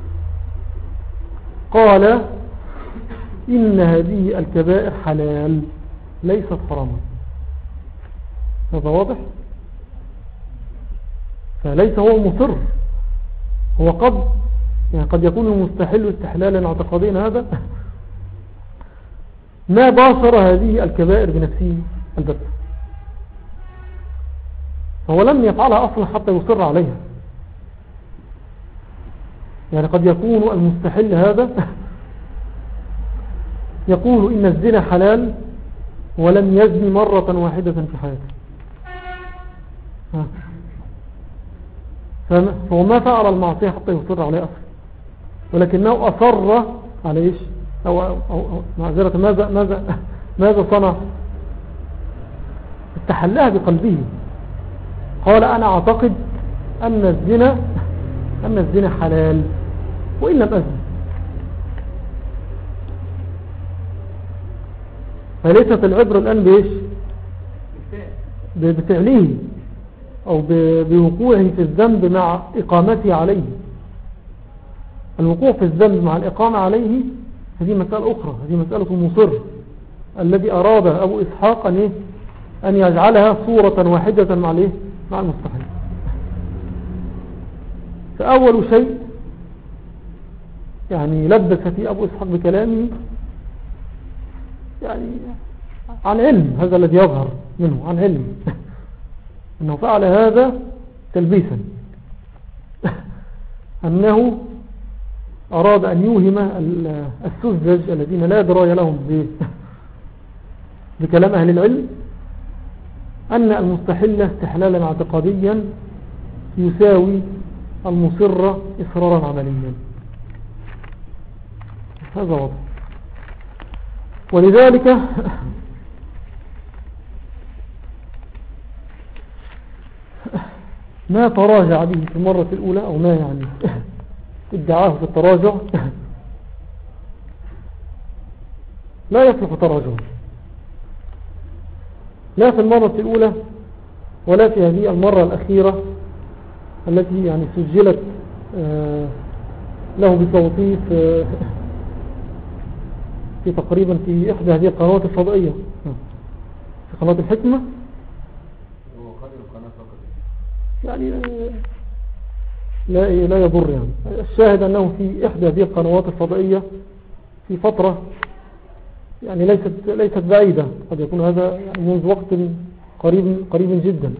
قال إن هذه الكبائر حلال ليست حراما. هذا واضح؟ فليس هو مصر، هو قد يعني قد يكون المستحل استحلالا اعتقاديا هذا ما باشر هذه الكبائر بنفسه البتة، فهو لم يفعلها أصلا حتى يصر عليها. يعني قد يكون المستحل هذا يقول إن الزنا حلال ولم يزني مرة واحدة في حياته، فهو ما فعل المعصية حتى يصر عليه أصلا، ولكنه أصر على إيش أو, أو, أو معذرة ماذا, ماذا, ماذا صنع؟ استحلها بقلبه. قال أنا أعتقد أن الزنا أن الزنا حلال وإن لم أزن. فليست العبرة الآن بإيش؟ بفعله أو بوقوعه في الذنب مع إقامته عليه. الوقوع في الذنب مع الإقامة عليه هذه مسألة أخرى، هذه مسألة مصر الذي أراد أبو إسحاق أن, إيه؟ أن يجعلها صورة واحدة مع, الإيه؟ مع المستحيل. فأول شيء يعني لبس في أبو إسحاق بكلامه يعني عن علم، هذا الذي يظهر منه عن علم أنه فعل هذا تلبيسا أنه أراد أن يوهم السذج الذين لا دراية لهم بكلام أهل العلم أن المستحل استحلالا اعتقاديا يساوي المصر إصرارا عمليا. هذا واضح. ولذلك ما تراجع به في المرة الأولى أو ما يعني ادعاه في التراجع لا يصلح تراجع، لا في المرة الأولى ولا في هذه المرة الأخيرة التي يعني سجلت له بصوته في, في تقريبا في إحدى هذه القنوات الفضائية في قناة الحكمة. يعني لا لا يضر. يعني الشاهد أنه في إحدى هذه القنوات الفضائية في فترة يعني ليست ليست بعيدة، قد يكون هذا يعني منذ وقت قريب قريب جدا.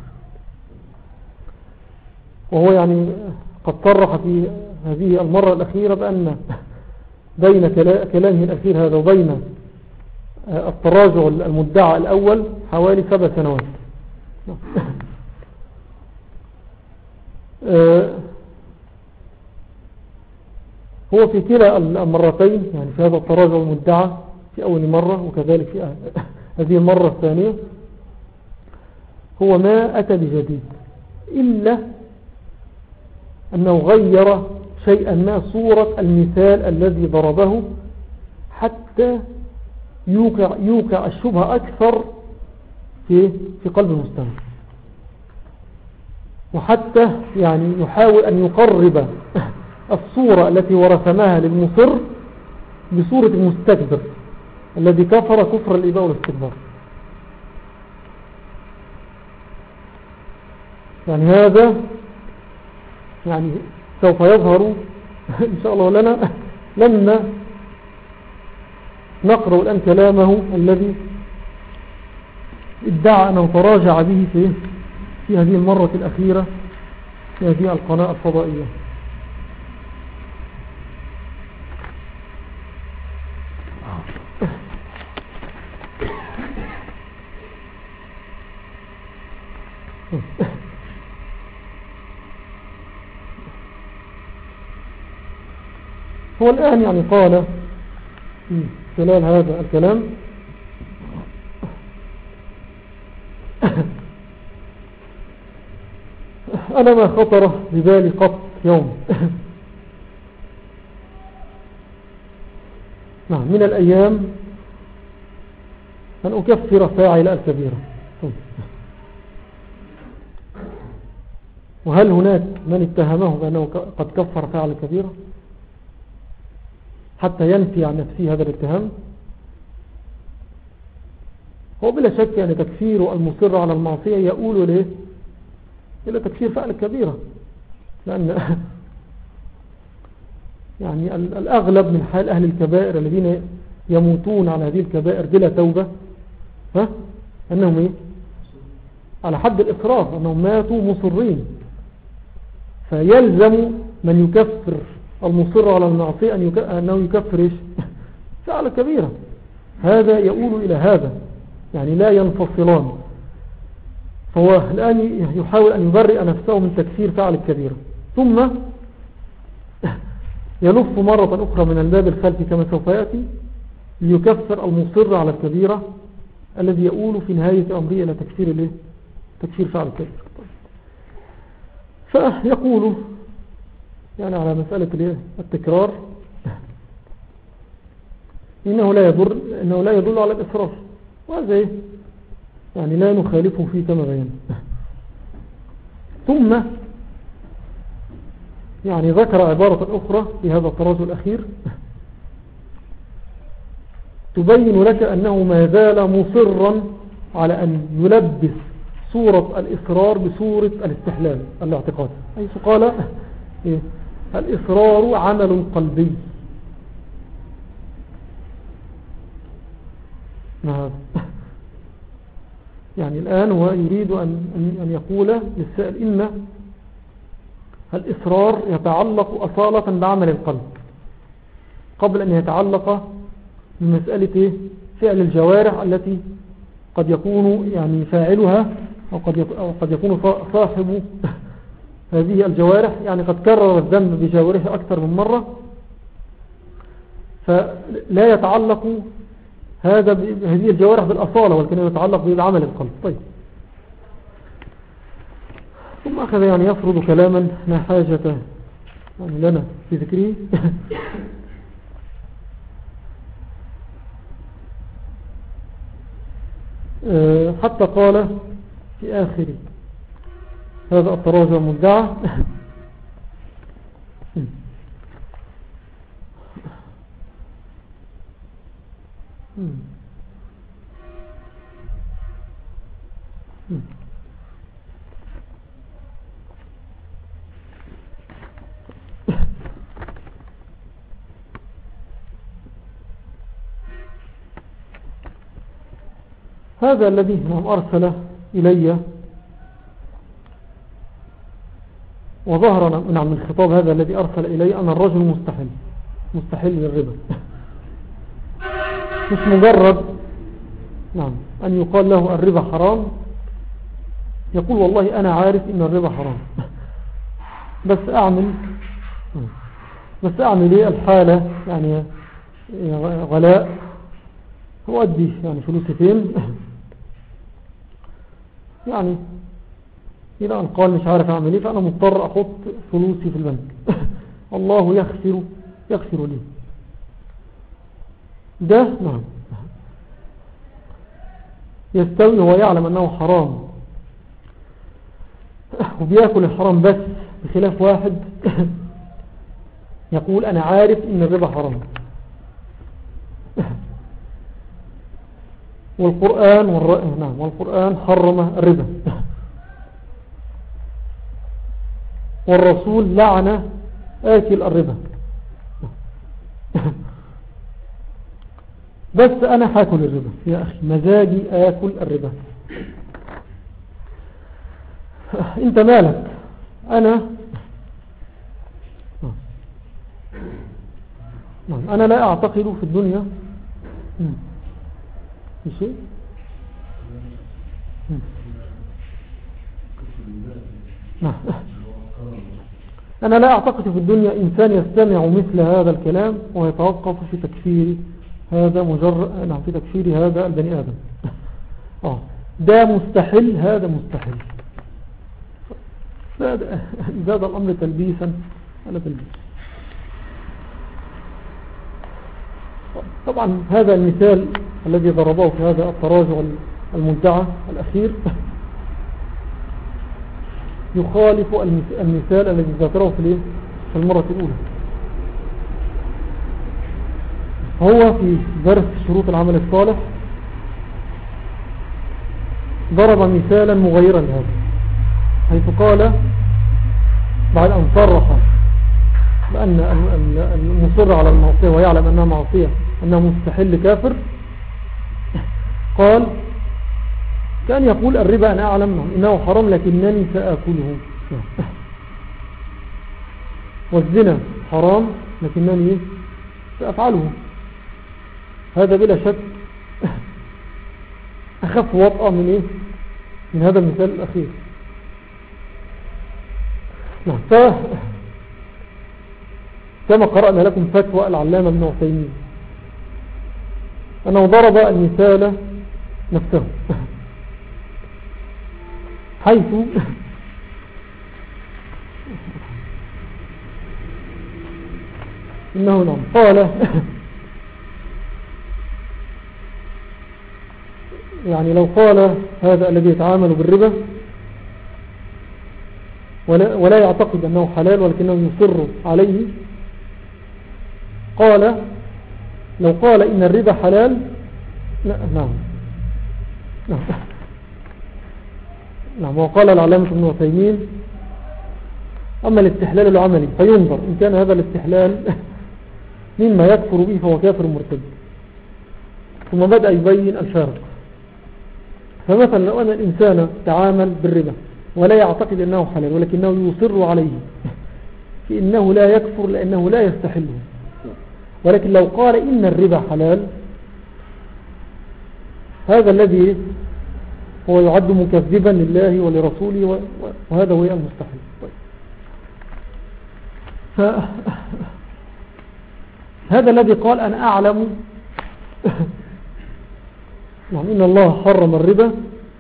وهو يعني قد صرح في هذه المرة الأخيرة بأن بين كلامه الأخير هذا وبين التراجع المدعى الأول حوالي سبع سنوات. هو في كلا المرتين، يعني في هذا التراجع المدعى في أول مرة وكذلك في هذه المرة الثانية، هو ما أتى بجديد إلا أنه غير شيئا ما صورة المثال الذي ضربه حتى يوقع, يوقع الشبهة أكثر في, في قلب المستمع، وحتى يعني يحاول أن يقرب الصورة التي ورسمها للمصر بصورة المستكبر الذي كفر كفر الإباء والاستكبار. يعني هذا يعني سوف يظهر إن شاء الله لنا لما نقرأ الآن كلامه الذي ادعى أنه تراجع به في, في هذه المرة الأخيرة في هذه القناة الفضائية. هو الآن يعني قال في خلال هذا الكلام أنا ما خطر ببالي قط يوم نعم من الأيام أن أكفر فاعل الكبيرة. وهل هناك من اتهمه بأنه قد كفر فاعل الكبيرة حتى ينفي عن نفسه هذا الاتهام؟ هو بلا شك أن تكفير المصر على المعصية يقول له إلى تكفير فعل الكبيرة، لأن يعني الأغلب من حال أهل الكبائر الذين يموتون على هذه الكبائر بلا توبة ها أنهم إيه؟ على حد الإصرار، أنهم ماتوا مصرين. فيلزم من يكفر المصر على المعصية أنه يكفر إيش؟ فعل الكبيرة. هذا يقول إلى هذا، يعني لا ينفصلان. فهو الآن يحاول أن يبرئ نفسه من تكفير فعل الكبيرة، ثم يلف مرة أخرى من الباب الخلفي كما سوف يأتي ليكفر المصر على الكبيرة الذي يقول في نهاية أمره إلى تكفير, له تكفير فعل الكبيرة. فيقول يعني على مسألة التكرار إنه لا يدل, إنه لا يدل على الإصرار، وهذا يعني لا نخالفه فيه كما بينا. ثم يعني ذكر عبارة أخرى في هذا الطراز الأخير تبين لك أنه ما زال مصرا على أن يلبس صورة الإصرار بصورة الاستحلال الاعتقاد، حيث قال إيه؟ الإصرار عمل قلبي. نعم. يعني الآن هو يريد أن, أن يقول للسائل إن الإصرار يتعلق أصالة بعمل القلب قبل أن يتعلق بمسألة فعل الجوارح التي قد يكون يعني فاعلها أو قد أو قد يكون صاحب هذه الجوارح يعني قد كرر الذنب بجوارحه أكثر من مرة، فلا يتعلق هذا هذه الجوارح بالأصالة ولكن يتعلق بالعمل القلب. طيب، ثم أخذ يعني يفرض كلاما لا حاجة يعني لنا في ذكره. حتى قال في آخر هذا التراجع المدعى هذا الذي نعم أرسل إلي وظهر نعم من الخطاب هذا الذي أرسل إلي أن الرجل مستحل مستحل للربا، مش مجرد نعم أن يقال له الربا حرام يقول والله أنا عارف إن الربا حرام بس أعمل بس أعمل إيه الحالة يعني غلاء أؤدي يعني فلوسي فين يعني إذا أن قال مش عارف أعمل إيه فأنا مضطر أحط فلوسي في البنك الله يخسر يخسر لي ده نعم يستوي هو يعلم أنه حرام وبيأكل الحرام بس، بخلاف واحد يقول أنا عارف إن الربا حرام والقرآن والر... نعم والقرآن حرم الربا والرسول لعن آكل الربا بس أنا هاكل الربا يا أخي مزاجي آكل الربا. أنت مالك؟ أنا أنا لا أعتقد في الدنيا في شيء أنا لا أعتقد في الدنيا إنسان يستمع مثل هذا الكلام ويتوقف في تكفير هذا مجرد نعم في تكفير هذا البني آدم. آه ده مستحيل هذا مستحيل زاد الأمر تلبيسا على تلبيس. طبعا هذا المثال الذي ضربه في هذا التراجع المدعى الأخير يخالف المثال الذي ذكره في المرة الأولى. هو في درس شروط العمل الصالح ضرب مثالا مغيرا لهذا، حيث قال بعد أن صرح بأن المصر على المعصية ويعلم أنها معصية أنها مستحل كافر، قال كان يقول الربا أنا أعلم إنه حرام لكنني سأكله، والزنا حرام لكنني سأفعله. هذا بلا شك أخف وطأ من إيه من هذا المثال الأخير. نعم ف كما قرأنا لكم فتوى العلامة ابن عثيمين أنه ضرب المثال نفسه، حيث إنه نعم قال يعني لو قال هذا الذي يتعامل بالربا ولا, ولا يعتقد أنه حلال ولكنه يصر عليه، قال لو قال إن الربا حلال لا نعم نعم نعم وقال العلامة ابن عثيمين أما الاستحلال العملي فينظر إن كان هذا الاستحلال مما يكفر به فهو كافر مرتد، ثم بدأ يبين الفارق. فمثلا لو أن الإنسان تعامل بالربا ولا يعتقد أنه حلال ولكنه يصر عليه في أنه لا يكفر لأنه لا يستحله، ولكن لو قال إن الربا حلال هذا الذي هو يعد مكذبا لله ولرسوله وهذا هو المستحيل. هذا الذي قال أنا أعلم نعم إن الله حرم الربا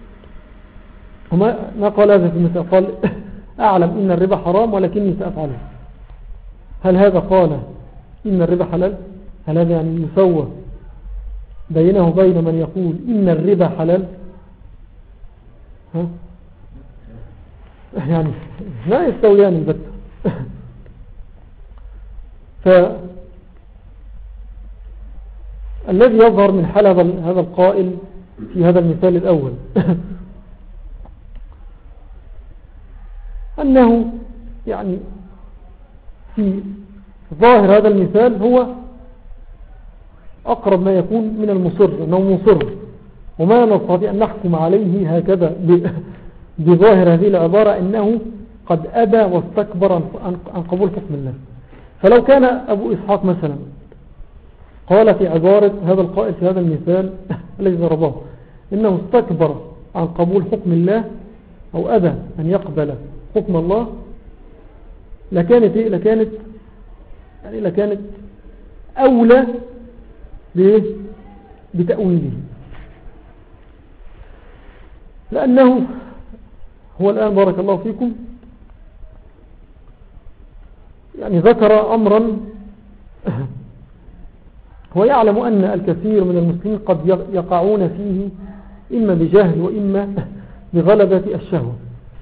وما ما قال هذا في المثال، قال أعلم إن الربا حرام ولكني سأفعله. هل هذا قال إن الربا حلال؟ هل هذا يعني يسوى بينه وبين من يقول إن الربا حلال؟ ها؟ يعني لا يستويان البتة. فالذي يظهر من حال هذا القائل في هذا المثال الأول أنه يعني في ظاهر هذا المثال هو أقرب ما يكون من المصر، أنه مصر وما نستطيع أن نحكم عليه هكذا بظاهر هذه العبارة أنه قد أبى واستكبر عن قبول حكم الله. فلو كان أبو إسحاق مثلا قال في عبارة هذا القائل في هذا المثال الذي ضربه إنه استكبر عن قبول حكم الله أو أبى أن يقبل حكم الله، لكانت إيه؟ لكانت يعني لكانت أولى بتأويله، لأنه هو الآن بارك الله فيكم يعني ذكر أمرا هو يعلم أن الكثير من المسلمين قد يقعون فيه إما بجهل وإما بغلبة الشهوة.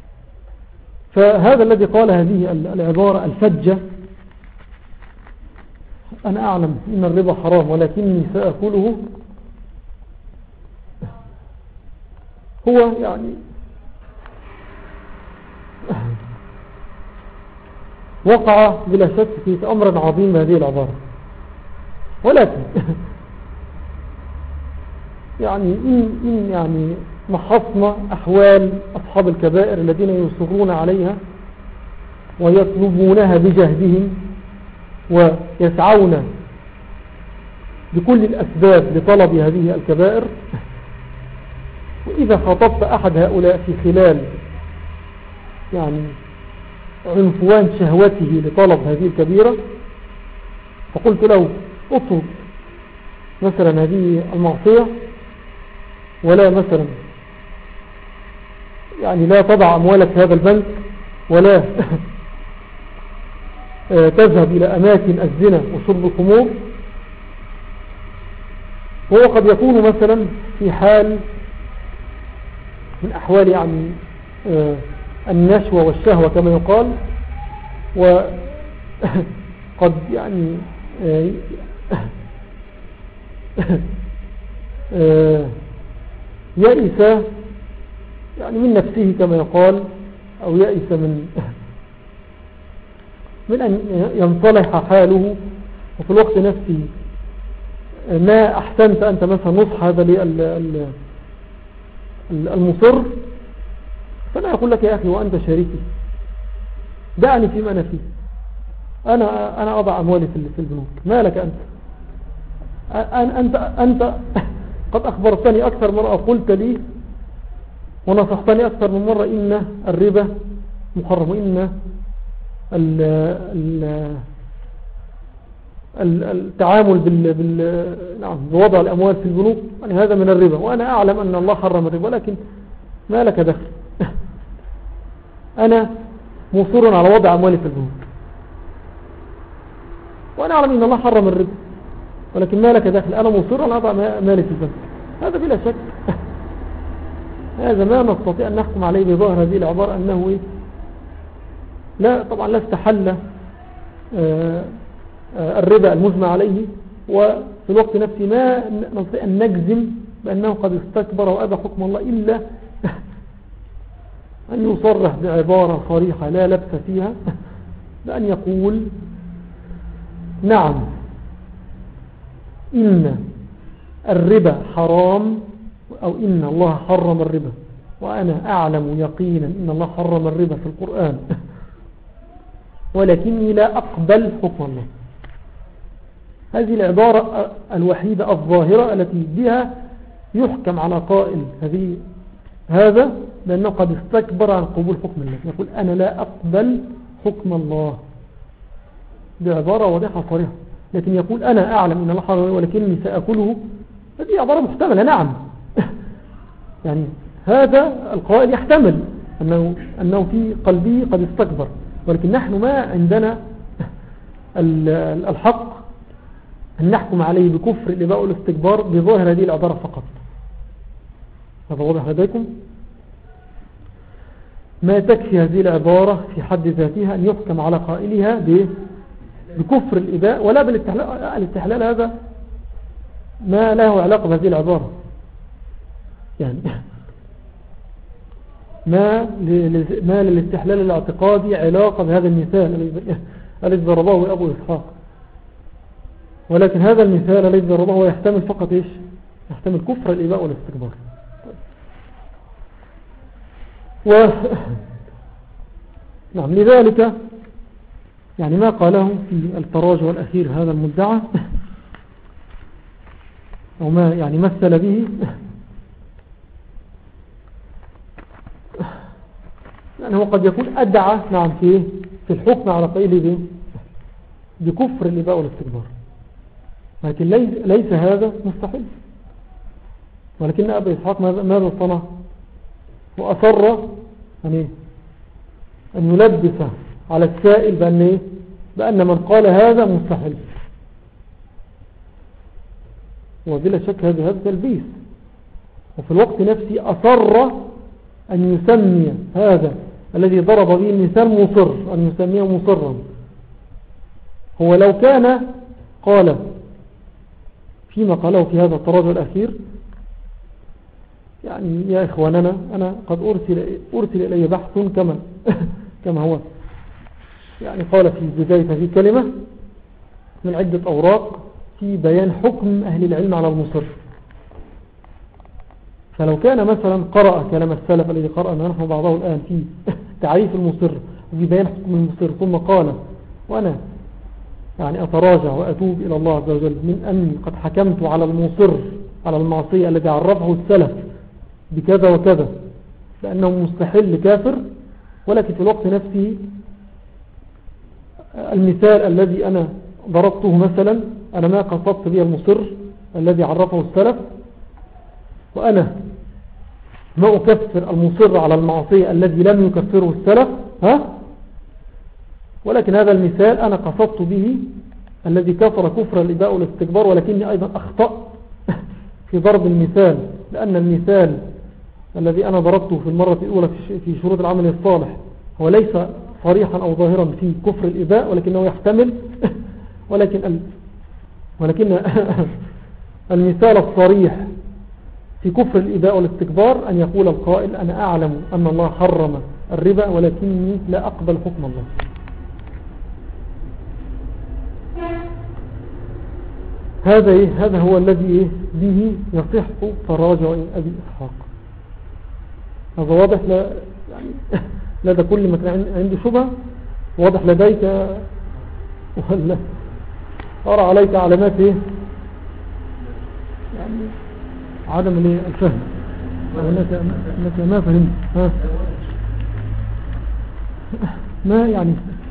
فهذا الذي قال هذه العبارة الفجة أنا أعلم إن الربا حرام ولكني سأكله، هو يعني وقع بلا شك في أمر عظيم هذه العبارة. ولكن يعني إن, إن يعني محصنا أحوال أصحاب الكبائر الذين يصرون عليها ويطلبونها بجهدهم ويسعون بكل الأسباب لطلب هذه الكبائر، وإذا خاطبت أحد هؤلاء في خلال يعني عنفوان شهوته لطلب هذه الكبيرة فقلت له اطلب مثلا هذه المعصية ولا مثلا يعني لا تضع أموالك في هذا البنك ولا تذهب إلى أماكن الزنا وشرب الخمور، وهو قد يكون مثلا في حال من أحوال يعني النشوة والشهوة كما يقال، وقد يعني يئس يعني من نفسه كما يقال، أو يئس من من أن ينصلح حاله، وفي الوقت نفسه ما أحسنت أنت مثلا نصح هذا المصر، فلا يقول لك يا أخي وأنت شريكي دعني فيما أنا فيه، أنا, أنا أضع أموالي في البنوك، ما لك أنت أنت, أنت قد أخبرتني أكثر مرة، قلت لي ونصحتني أكثر من مرة إن الربا محرم، إن ال ال التعامل بال بال نعم بوضع الأموال في البنوك يعني هذا من الربا، وأنا أعلم أن الله حرم الربا، لكن ما لك دخل أنا مصر على وضع أموالي في البنوك، وأنا أعلم أن الله حرم الربا، ولكن ما لك دخل أنا مصر على وضع مالي في البنك. هذا بلا شك هذا ما نستطيع أن نحكم عليه بظاهر هذه العبارة أنه إيه؟ لا طبعا لا استحل الربا المجمع عليه، وفي الوقت نفسه ما نستطيع أن نجزم بأنه قد استكبر وأبى حكم الله إلا أن يصرح بعبارة صريحة لا لبس فيها، بأن يقول نعم إن الربا حرام، أو إن الله حرم الربا، وأنا أعلم يقينا إن الله حرم الربا في القرآن، ولكني لا أقبل حكم الله. هذه العبارة الوحيدة الظاهرة التي بها يحكم على قائل هذه هذا لأنه قد استكبر عن قبول حكم الله، يقول أنا لا أقبل حكم الله، بعبارة واضحة صريحة، لكن يقول أنا أعلم إن الله حرم ولكني سأكله، هذه عبارة محتملة. نعم يعني هذا القائل يحتمل أنه, أنه في قلبه قد استكبر، ولكن نحن ما عندنا الحق أن نحكم عليه بكفر الإباء والاستكبار بظاهر هذه العبارة فقط. هذا واضح لديكم؟ ما تكفي هذه العبارة في حد ذاتها أن يحكم على قائلها بكفر الإباء ولا بالاستحلال. الاستحلال هذا ما له علاقة بهذه العبارة، يعني ما ما للاستحلال الاعتقادي علاقة بهذا المثال الذي ضربه أبو إسحاق، ولكن هذا المثال الذي ضربه يحتمل فقط إيش؟ يحتمل كفر الإباء والاستكبار. و نعم لذلك يعني ما قاله في التراجع الأخير هذا المدعى أو ما يعني مثل به يعني هو قد يكون أدعى نعم في في الحكم على قيله بكفر الإباء والاستكبار، لكن ليس هذا مستحيل. ولكن أبي إسحاق ماذا صنع؟ وأصر يعني أن يلبس على السائل بأن, إيه؟ بأن من قال هذا مستحيل، وبلا شك هذا هذا تلبيس. وفي الوقت نفسه أصر أن يسمي هذا الذي ضرب به المثال مصر، أن يسميه مصرا. هو لو كان قال فيما قاله في هذا التراجع الأخير يعني يا إخواننا أنا قد أرسل, أرسل إلي بحث كما كما هو يعني قال في بداية هذه الكلمة من عدة أوراق في بيان حكم أهل العلم على المصر. فلو كان مثلا قرأ كلام السلف الذي قرأنا نحن بعضه الآن في تعريف المصر وفي بيان حكم المصر ثم قال وأنا يعني أتراجع وأتوب إلى الله عز وجل من أني قد حكمت على المصر على المعصية الذي عرفه السلف بكذا وكذا لأنه مستحيل كافر، ولكن في الوقت نفسه المثال الذي أنا ضربته مثلا أنا ما قصدت به المصر الذي عرفه السلف، وأنا ما أكفر المصر على المعصية الذي لم يكفره السلف ها؟ ولكن هذا المثال أنا قصدت به الذي كفر كفر الإباء والاستكبار، ولكني أيضا أخطأ في ضرب المثال، لأن المثال الذي أنا ضربته في المرة الأولى في شروط العمل الصالح هو ليس صريحا أو ظاهرا في كفر الإباء، ولكنه يحتمل ولكن ال... ولكن المثال الصريح في كفر الإباء والاستكبار أن يقول القائل أنا أعلم أن الله حرم الربا ولكني لا أقبل حكم الله. هذا إيه؟ هذا هو الذي إيه؟ به يصح تراجع أبي إسحاق. هذا واضح لا يعني لدى كل ما كان عنده شبهة، واضح لديك ولا أرى عليك علامات إيه؟ يعني عدم الفهم أنك ما فهمت ها؟ ما يعني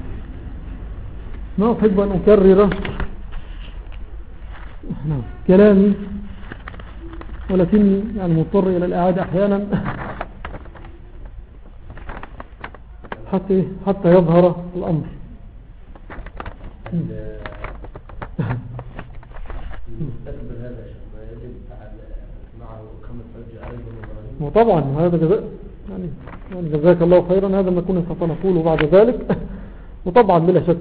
ما أحب أن أكرر كلامي، ولكني يعني مضطر إلى الإعادة أحيانا حتى حتى يظهر الأمر. وطبعا هذا جزاء يعني جزاك الله خيرا، هذا ما كنا سنقوله بعد ذلك. وطبعا بلا شك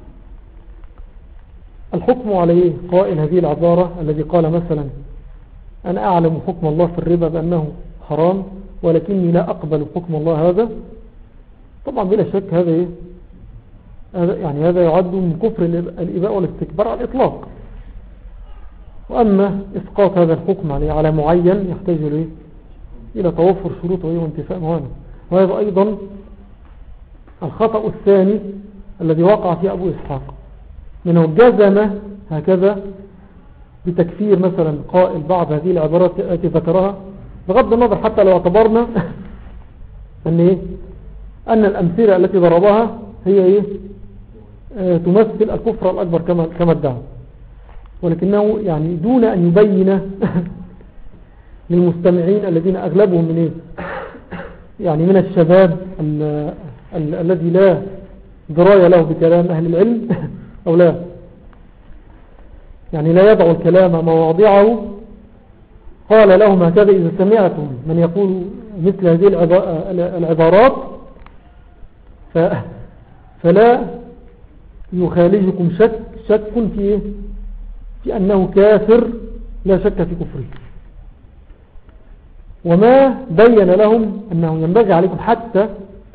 الحكم عليه قائل هذه العبارة الذي قال مثلا أنا أعلم حكم الله في الربا بأنه حرام ولكني لا أقبل حكم الله، هذا طبعا بلا شك هذا إيه؟ يعني هذا يعد من كفر الإباء والاستكبار على الإطلاق. وأما إسقاط هذا الحكم عليه على معين يحتاج إليه إلى توفر شروطه وانتفاء موانع. وهذا أيضا الخطأ الثاني الذي وقع فيه أبو إسحاق، منه جزم هكذا بتكفير مثلا قائل بعض هذه العبارات التي ذكرها، بغض النظر حتى لو اعتبرنا أن, إيه؟ أن الأمثلة التي ضربها هي إيه؟ آه تمثل الكفر الأكبر كما كما ادعى، ولكنه يعني دون أن يبين للمستمعين الذين أغلبهم من إيه؟ يعني من الشباب ال ال الذي لا دراية له بكلام أهل العلم أو لا يعني لا يضع الكلام مواضعه، قال لهم هكذا إذا سمعتم من يقول مثل هذه العبارات فلا يخالجكم شك شك في في أنه كافر لا شك في كفره، وما بين لهم أنه ينبغي عليكم حتى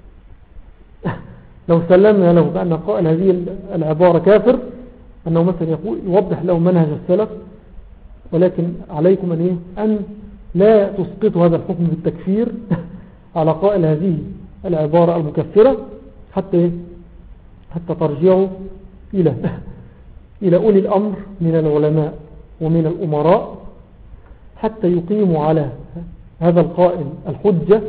لو سلمنا له بأن قائل هذه العبارة كافر أنه مثلا يقول يوضح له منهج السلف، ولكن عليكم أن, إيه؟ أن لا تسقطوا هذا الحكم بالتكفير على قائل هذه العبارة المكفرة حتى حتى ترجعوا إلى إلى أولي الأمر من العلماء ومن الأمراء حتى يقيموا على هذا القائل الحجة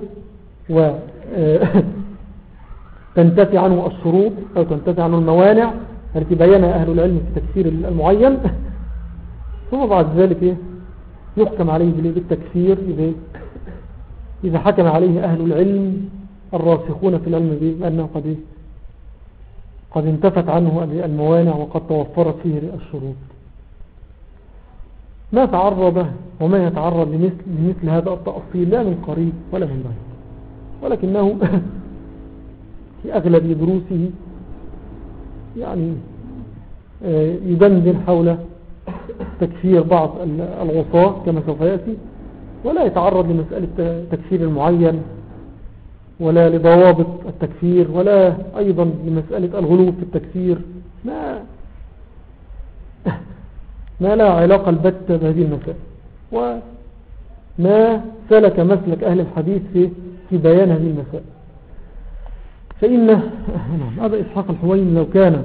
وتنتفي عنه الشروط أو تنتفي عنه الموانع التي بينها أهل العلم في تكفير المعين، ثم بعد ذلك يحكم عليه بالتكفير إذا حكم عليه أهل العلم الراسخون في العلم بأنه قد قد انتفت عنه الموانع وقد توفرت فيه الشروط. ما تعرض وما يتعرض لمثل, لمثل هذا التأصيل لا من قريب ولا من بعيد، ولكنه في أغلب دروسه يعني يدندن حول تكفير بعض العصاة كما سوف يأتي، ولا يتعرض لمسألة تكفير المعين ولا لضوابط التكفير ولا أيضا لمسألة الغلو في التكفير، ما ما لا علاقة البتة بهذه المسائل، وما سلك مسلك أهل الحديث في في بيان هذه المسائل. فإن أبا إسحاق الحويني لو كان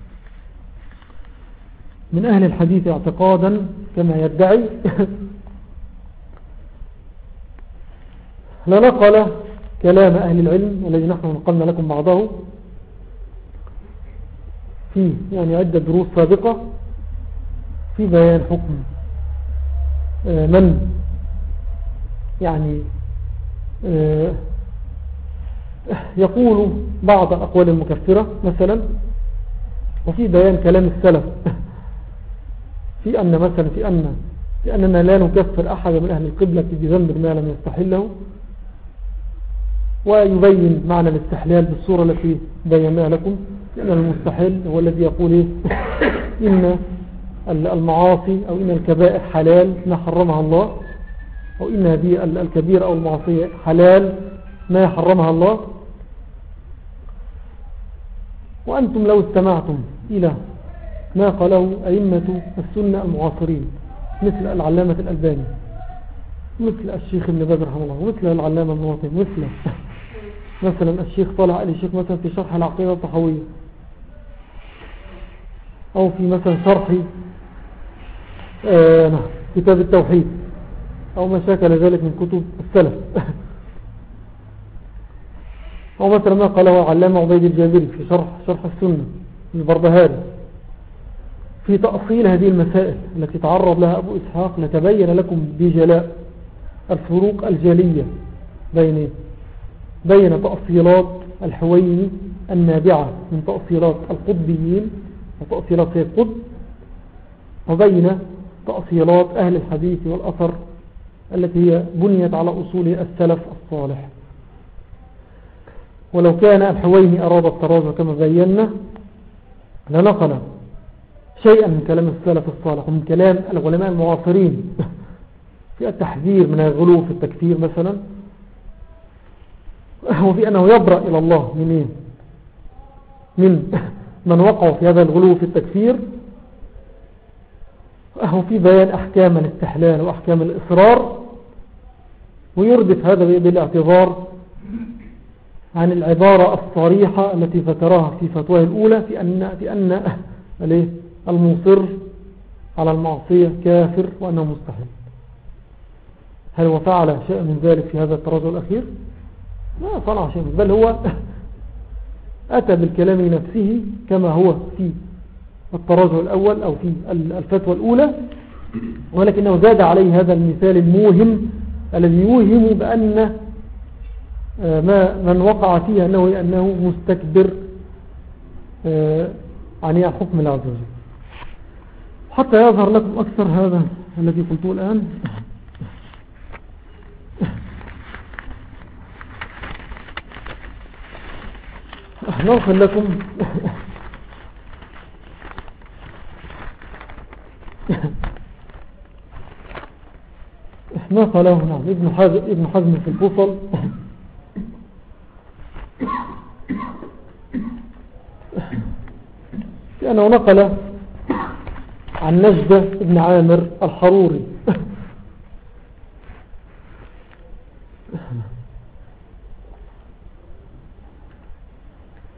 من أهل الحديث اعتقادا كما يدعي لنقل كلام أهل العلم الذي نحن نقلنا لكم بعضه في يعني عدة دروس سابقة في بيان حكم من يعني يقول بعض الأقوال المكفرة مثلا، وفي بيان كلام السلف في أن مثلا في أن في أننا لا نكفر أحد من أهل القبلة بذنب ما لم يستحله، ويبين معنى الاستحلال بالصورة التي بيناها لكم، لأن المستحل هو الذي يقول إيه؟ إن المعاصي أو إن الكبائر حلال ما حرمها الله، أو إن هذه الكبيرة أو المعصية حلال ما حرمها الله. وأنتم لو استمعتم إلى ما قاله أئمة السنة المعاصرين مثل العلامة الألباني، مثل الشيخ ابن باز رحمه الله، ومثل العلامة ابن واقف، مثل مثلا الشيخ صالح آل الشيخ مثلا في شرح العقيدة الطحاوية، أو في مثلا شرح آه كتاب التوحيد، أو ما شاكل ذلك من كتب السلف أو مثلا ما قاله علامة عبيد الجابري في شرح شرح السنة البربهاري في تأصيل هذه المسائل التي تعرض لها أبو إسحاق، لتبين لكم بجلاء الفروق الجلية بين بين تأصيلات الحويني النابعة من تأصيلات القطبيين وتأصيلات سيد قطب، وبين تأصيلات أهل الحديث والأثر التي هي بنيت على أصول السلف الصالح. ولو كان الحويني أراد التراجع كما بينا لنقل شيئا من كلام السلف الصالح ومن كلام العلماء المعاصرين في التحذير من الغلو في التكفير مثلا، وفي أنه يبرأ إلى الله من من من وقعوا في هذا الغلو في التكفير، وفي بيان أحكام الاستحلال وأحكام الإصرار، ويردف هذا بالاعتذار عن العبارة الصريحة التي ذكرها في فتواه الأولى في أن, في أن المصر على المعصية كافر وأنه مستحيل. هل هو فعل شيء من ذلك في هذا التراجع الأخير؟ ما صنع شيء، بل هو أتى بالكلام نفسه كما هو في التراجع الأول أو في الفتوى الأولى، ولكنه زاد عليه هذا المثال الموهم الذي يوهم بأن ما من وقع فيه أنه, أنه مستكبر عن حكم الله عز وجل. حتى يظهر لكم أكثر هذا الذي قلته الآن، نرخل لكم ما قاله نعم ابن حزم, ابن حزم في الفصل لأنه نقل عن نجدة ابن عامر الحروري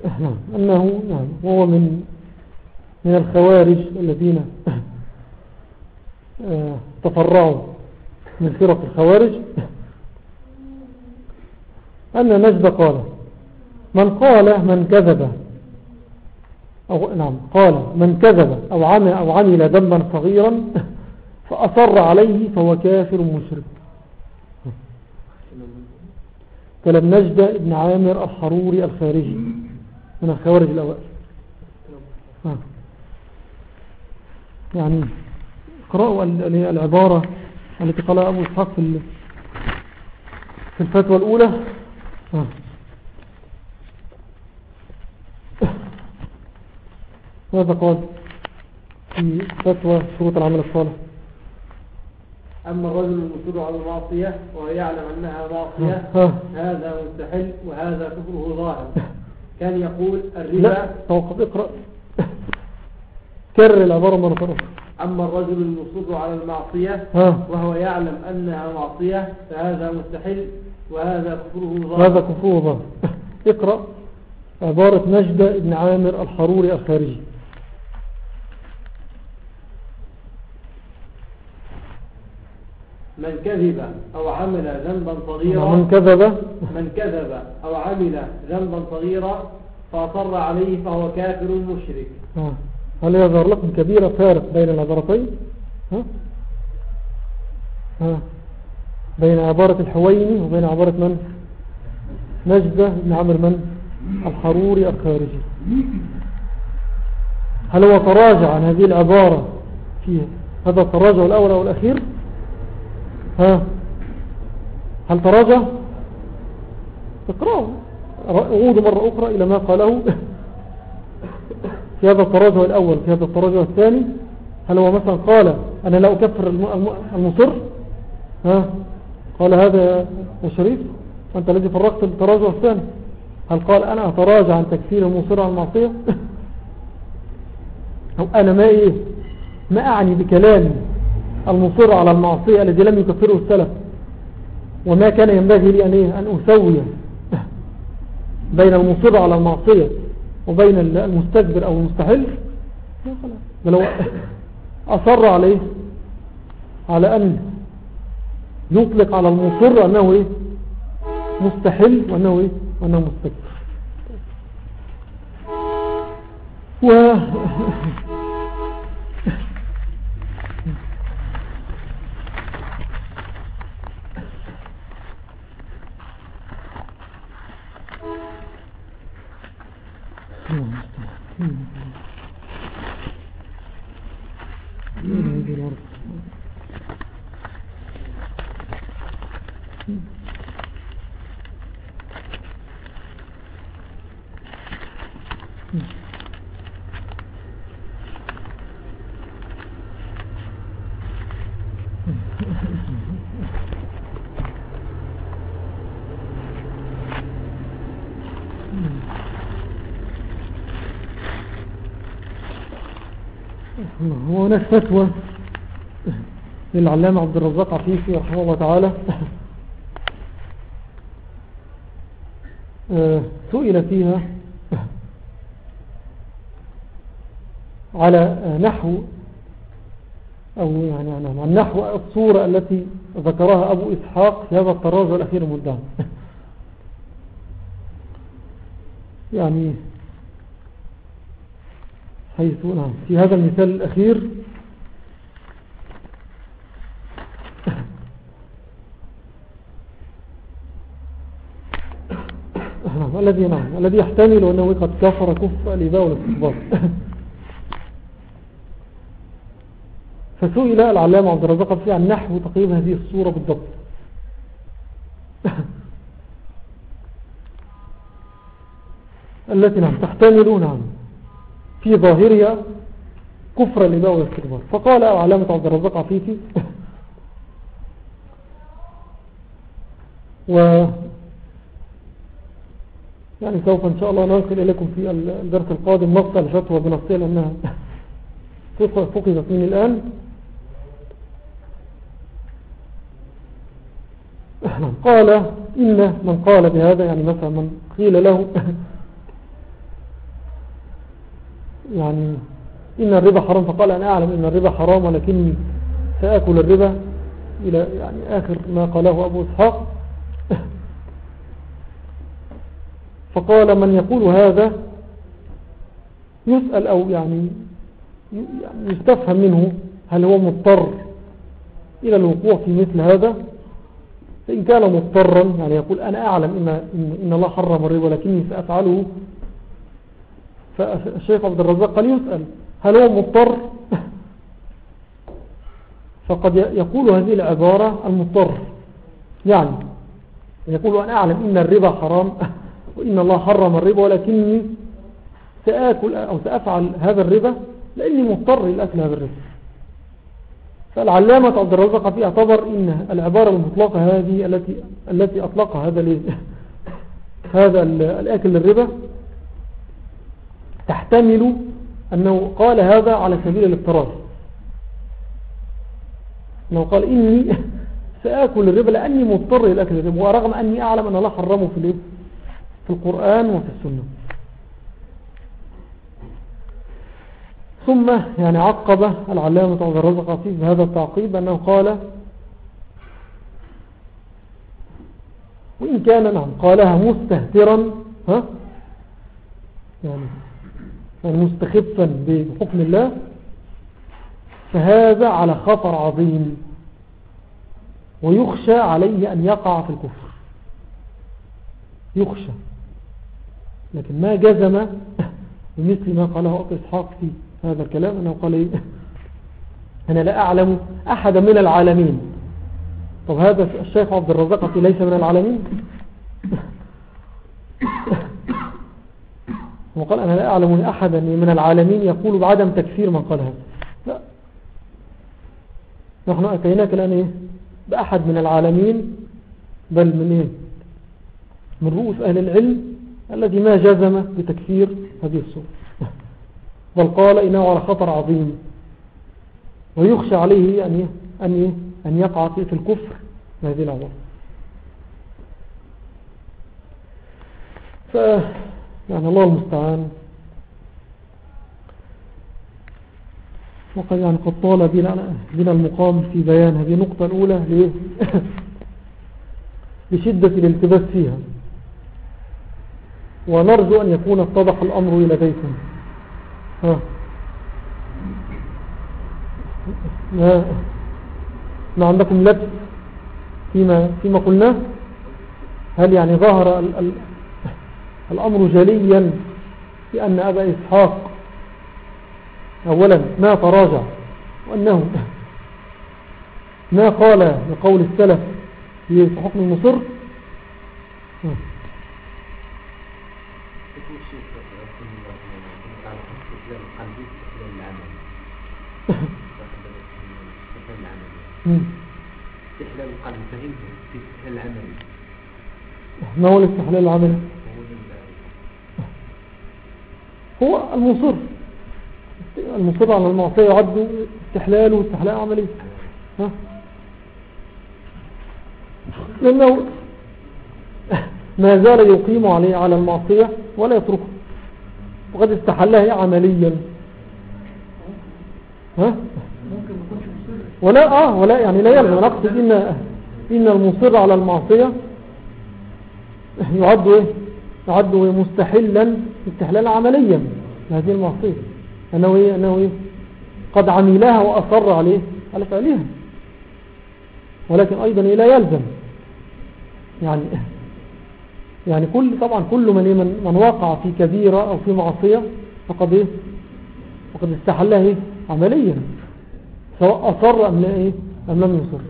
نعم أنه نعم وهو من من الخوارج الذين تفرعوا من فرق الخوارج، أن نجد قال من قال من كذب أو نعم قال من كذب أو عمل أو عمل ذنبا صغيرا فأصر عليه فهو كافر مشرك. كلام نجد ابن عامر الحروري الخارجي من الخوارج الأوائل. يعني اقرأوا العبارة التي قالها أبو إسحاق في في الفتوى الأولى. ماذا قال في فتوى شروط العمل الصالح؟ أما الرجل المصر على المعصية وهو يعلم أنها معصية هذا مستحل وهذا كفره ظاهر. كان يقول الربا. لا توقف اقرأ كرر العبارة مرة أخرى. أما الرجل المصر على المعصية وهو يعلم أنها معصية فهذا مستحل وهذا كفره ظاهر. هذا كفره ظاهر. اقرأ عبارة نجد ابن عامر الحروري الخارجي. من كذب أو عمل ذنبا صغيرا من كذب من كذب أو عمل ذنبا صغيرا فأصر عليه فهو كافر مشرك. ها. هل يظهر لكم كبيرة فارق بين العبارتين؟ ها؟ ها. بين عبارة الحويني وبين عبارة من نجدة بن عمرو من الحروري الخارجي. هل هو تراجع عن هذه العبارة في هذا التراجع الأول أو الأخير؟ ها هل تراجع؟ اقرأوا عودوا مرة أخرى إلى ما قاله في هذا التراجع الأول في هذا التراجع الثاني. هل هو مثلا قال أنا لا أكفر المصر؟ ها قال هذا يا شريف أنت الذي فرقت التراجع الثاني. هل قال أنا أتراجع عن تكفير المصر عن المعصية؟ أو أنا ما إيه ما أعني بكلامي المصر على المعصية الذي لم يكفره السلف وما كان ينبغي لي أن, إيه؟ أن أسوي بين المصر على المعصية وبين المستكبر أو المستحل، بل هو أصر عليه على أن يطلق على المصر أنه إيه مستحل وأنه إيه وأنه مستكبر. و هناك فتوى للعلامة عبد الرزاق عفيفي رحمه الله تعالى سئل فيها على نحو أو يعني عن نحو الصورة التي ذكرها أبو إسحاق في هذا التراجع الأخير المدعم. يعني حيث نعم في هذا المثال الأخير نعم الذي نعم الذي يحتمل أنه قد كفر كفر الإباء والاستكبار. فسئل العلامة عبد الرزاق فيه عن نحو تقريب هذه الصورة بالضبط. التي نعم تحتمل نعم في ظاهرها كفر الإباء والاستكبار. فقال علامة عبد الرزاق عفيفي و يعني سوف إن شاء الله ننقل إليكم في الدرس القادم نقطة الفتوى بنفسها لأنها فقدت مني الآن. قال إن من قال بهذا يعني مثلا من قيل له يعني إن الربا حرام، فقال أنا أعلم إن الربا حرام ولكني سأكل الربا، إلى يعني آخر ما قاله أبو إسحاق. فقال من يقول هذا يسأل أو يعني يستفهم منه هل هو مضطر إلى الوقوع في مثل هذا. فإن كان مضطرا يعني يقول أنا أعلم إن, إن الله حرم الربا ولكني سأفعله، فالشيخ عبد الرزاق قال يسأل هل هو مضطر. فقد يقول هذه العبارة المضطر، يعني يقول أنا أعلم إن الربا حرام وإن الله حرم الربا ولكني سأكل أو سأفعل هذا الربا لأني مضطر لأكل هذا الربا. فالعلامة عبد الرزاق فيه اعتبر إن العبارة المطلقة هذه التي التي أطلقها هذا هذا الأكل للربا تحتمل أنه قال هذا على سبيل الاضطرار، أنه قال إني سأكل الربا لأني مضطر لأكل الربا، ورغم أني أعلم أن الله حرمه في في القرآن وفي السنة. ثم يعني عقب العلامة عبد الرزاق فيه بهذا التعقيب أنه قال وإن كان نعم قالها مستهترا ها يعني مستخفا بحكم الله فهذا على خطر عظيم ويخشى عليه أن يقع في الكفر، يخشى، لكن ما جزم بمثل ما قاله أبو إسحاق في هذا الكلام أنه قال إيه؟ أنا لا أعلم أحدا من العالمين. طب هذا الشيخ عبد الرزاق ليس من العالمين؟ وقال أنا لا أعلم أحدا من العالمين يقول بعدم تكفير من قال هذا. لا، نحن أتيناك الآن إيه؟ بأحد من العالمين، بل من إيه؟ من رؤوس أهل العلم الذي ما جزم بتكفير هذه الصورة، بل قال إنه على خطر عظيم ويخشى عليه أن أن أن يقع في الكفر بهذه العبارة. ف يعني الله المستعان. وقد يعني قد طال بنا المقام في بيان هذه النقطة الأولى لشدة الالتباس فيها، ونرجو أن يكون اتضح الأمر إلى بيتنا. ها ما, ما عندكم لبس فيما, فيما قلناه؟ هل يعني ظهر ال ال الأمر جليا في أن أبا إسحاق أولا ما تراجع، وأنه ما قال لقول السلف في حكم المصر؟ استحلال القلب فهمته في استحلال العمل. ما هو الاستحلال العملي؟ هو المصر المصر على المعصية يعد استحلال واستحلال عملي. ها؟ لأنه ما زال يقيم عليه على المعصية ولا يتركه، وقد استحلها عمليا. ها؟ ولا آه ولا يعني لا يلزم، نقصد إن إن المصر على المعصية يعد إيه؟ يعد مستحلا استحلالا عمليا هذه المعصية، أنه إيه؟ أنه إيه؟ قد عملها وأصر عليه على فعلها، ولكن أيضا لا يلزم يعني يعني كل طبعا كل من من, من وقع في كبيرة أو في معصية فقد إيه؟ فقد استحلها إيه؟ عمليا، سواء أصر أم لا إيه؟ أم لم يصر.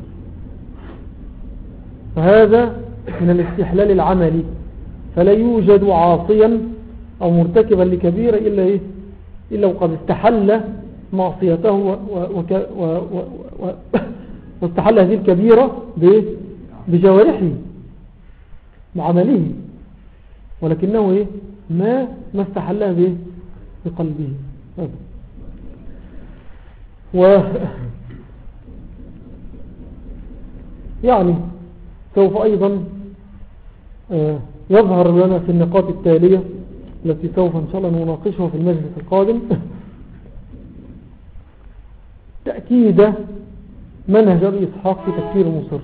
فهذا من الاستحلال العملي، فلا يوجد عاصيا أو مرتكبا لكبيرة إلا إيه؟ إلا وقد استحل معصيته و و و و و واستحل هذه الكبيرة بجوارحه بعمله، ولكنه إيه؟ ما ما استحلها به بقلبه. و يعني سوف أيضا يظهر لنا في النقاط التالية التي سوف إن شاء الله نناقشها في المجلس القادم تأكيد منهج أبي إسحاق في تكفير المصر.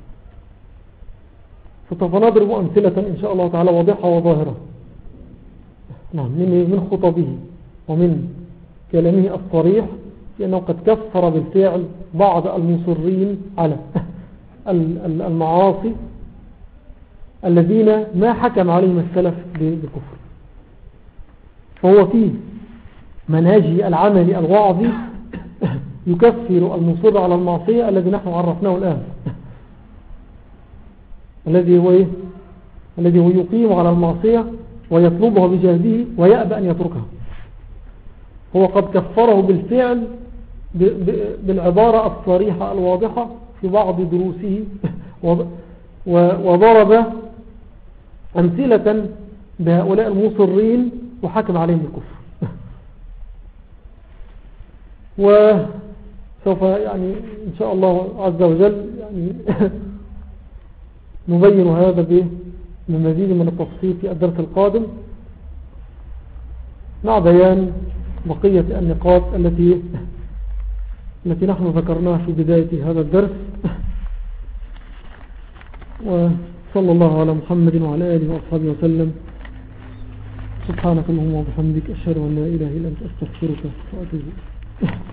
فسوف نضرب أمثلة إن شاء الله تعالى واضحة وظاهرة نعم من خطبه ومن كلامه الصريح في أنه قد كفر بالفعل بعض المصرين على المعاصي الذين ما حكم عليهم السلف بالكفر. فهو في منهجه العملي الوعظي يكفر المصر على المعصية الذي نحن عرفناه الآن، الذي هو إيه؟ الذي هو يقيم على المعصية ويطلبها بجهده ويأبى أن يتركها. هو قد كفره بالفعل بالعبارة الصريحة الواضحة في بعض دروسه وضرب أمثلة بهؤلاء المصرين وحكم عليهم بالكفر. وسوف يعني إن شاء الله عز وجل يعني نبين هذا بمزيد من التفصيل في الدرس القادم مع بيان بقية النقاط التي التي نحن ذكرناها في بداية هذا الدرس. وصلى الله على محمد وعلى آله وأصحابه وسلم. سبحانك اللهم وبحمدك أشهد أن لا إله إلا أنت أستغفرك وأتوب إليك.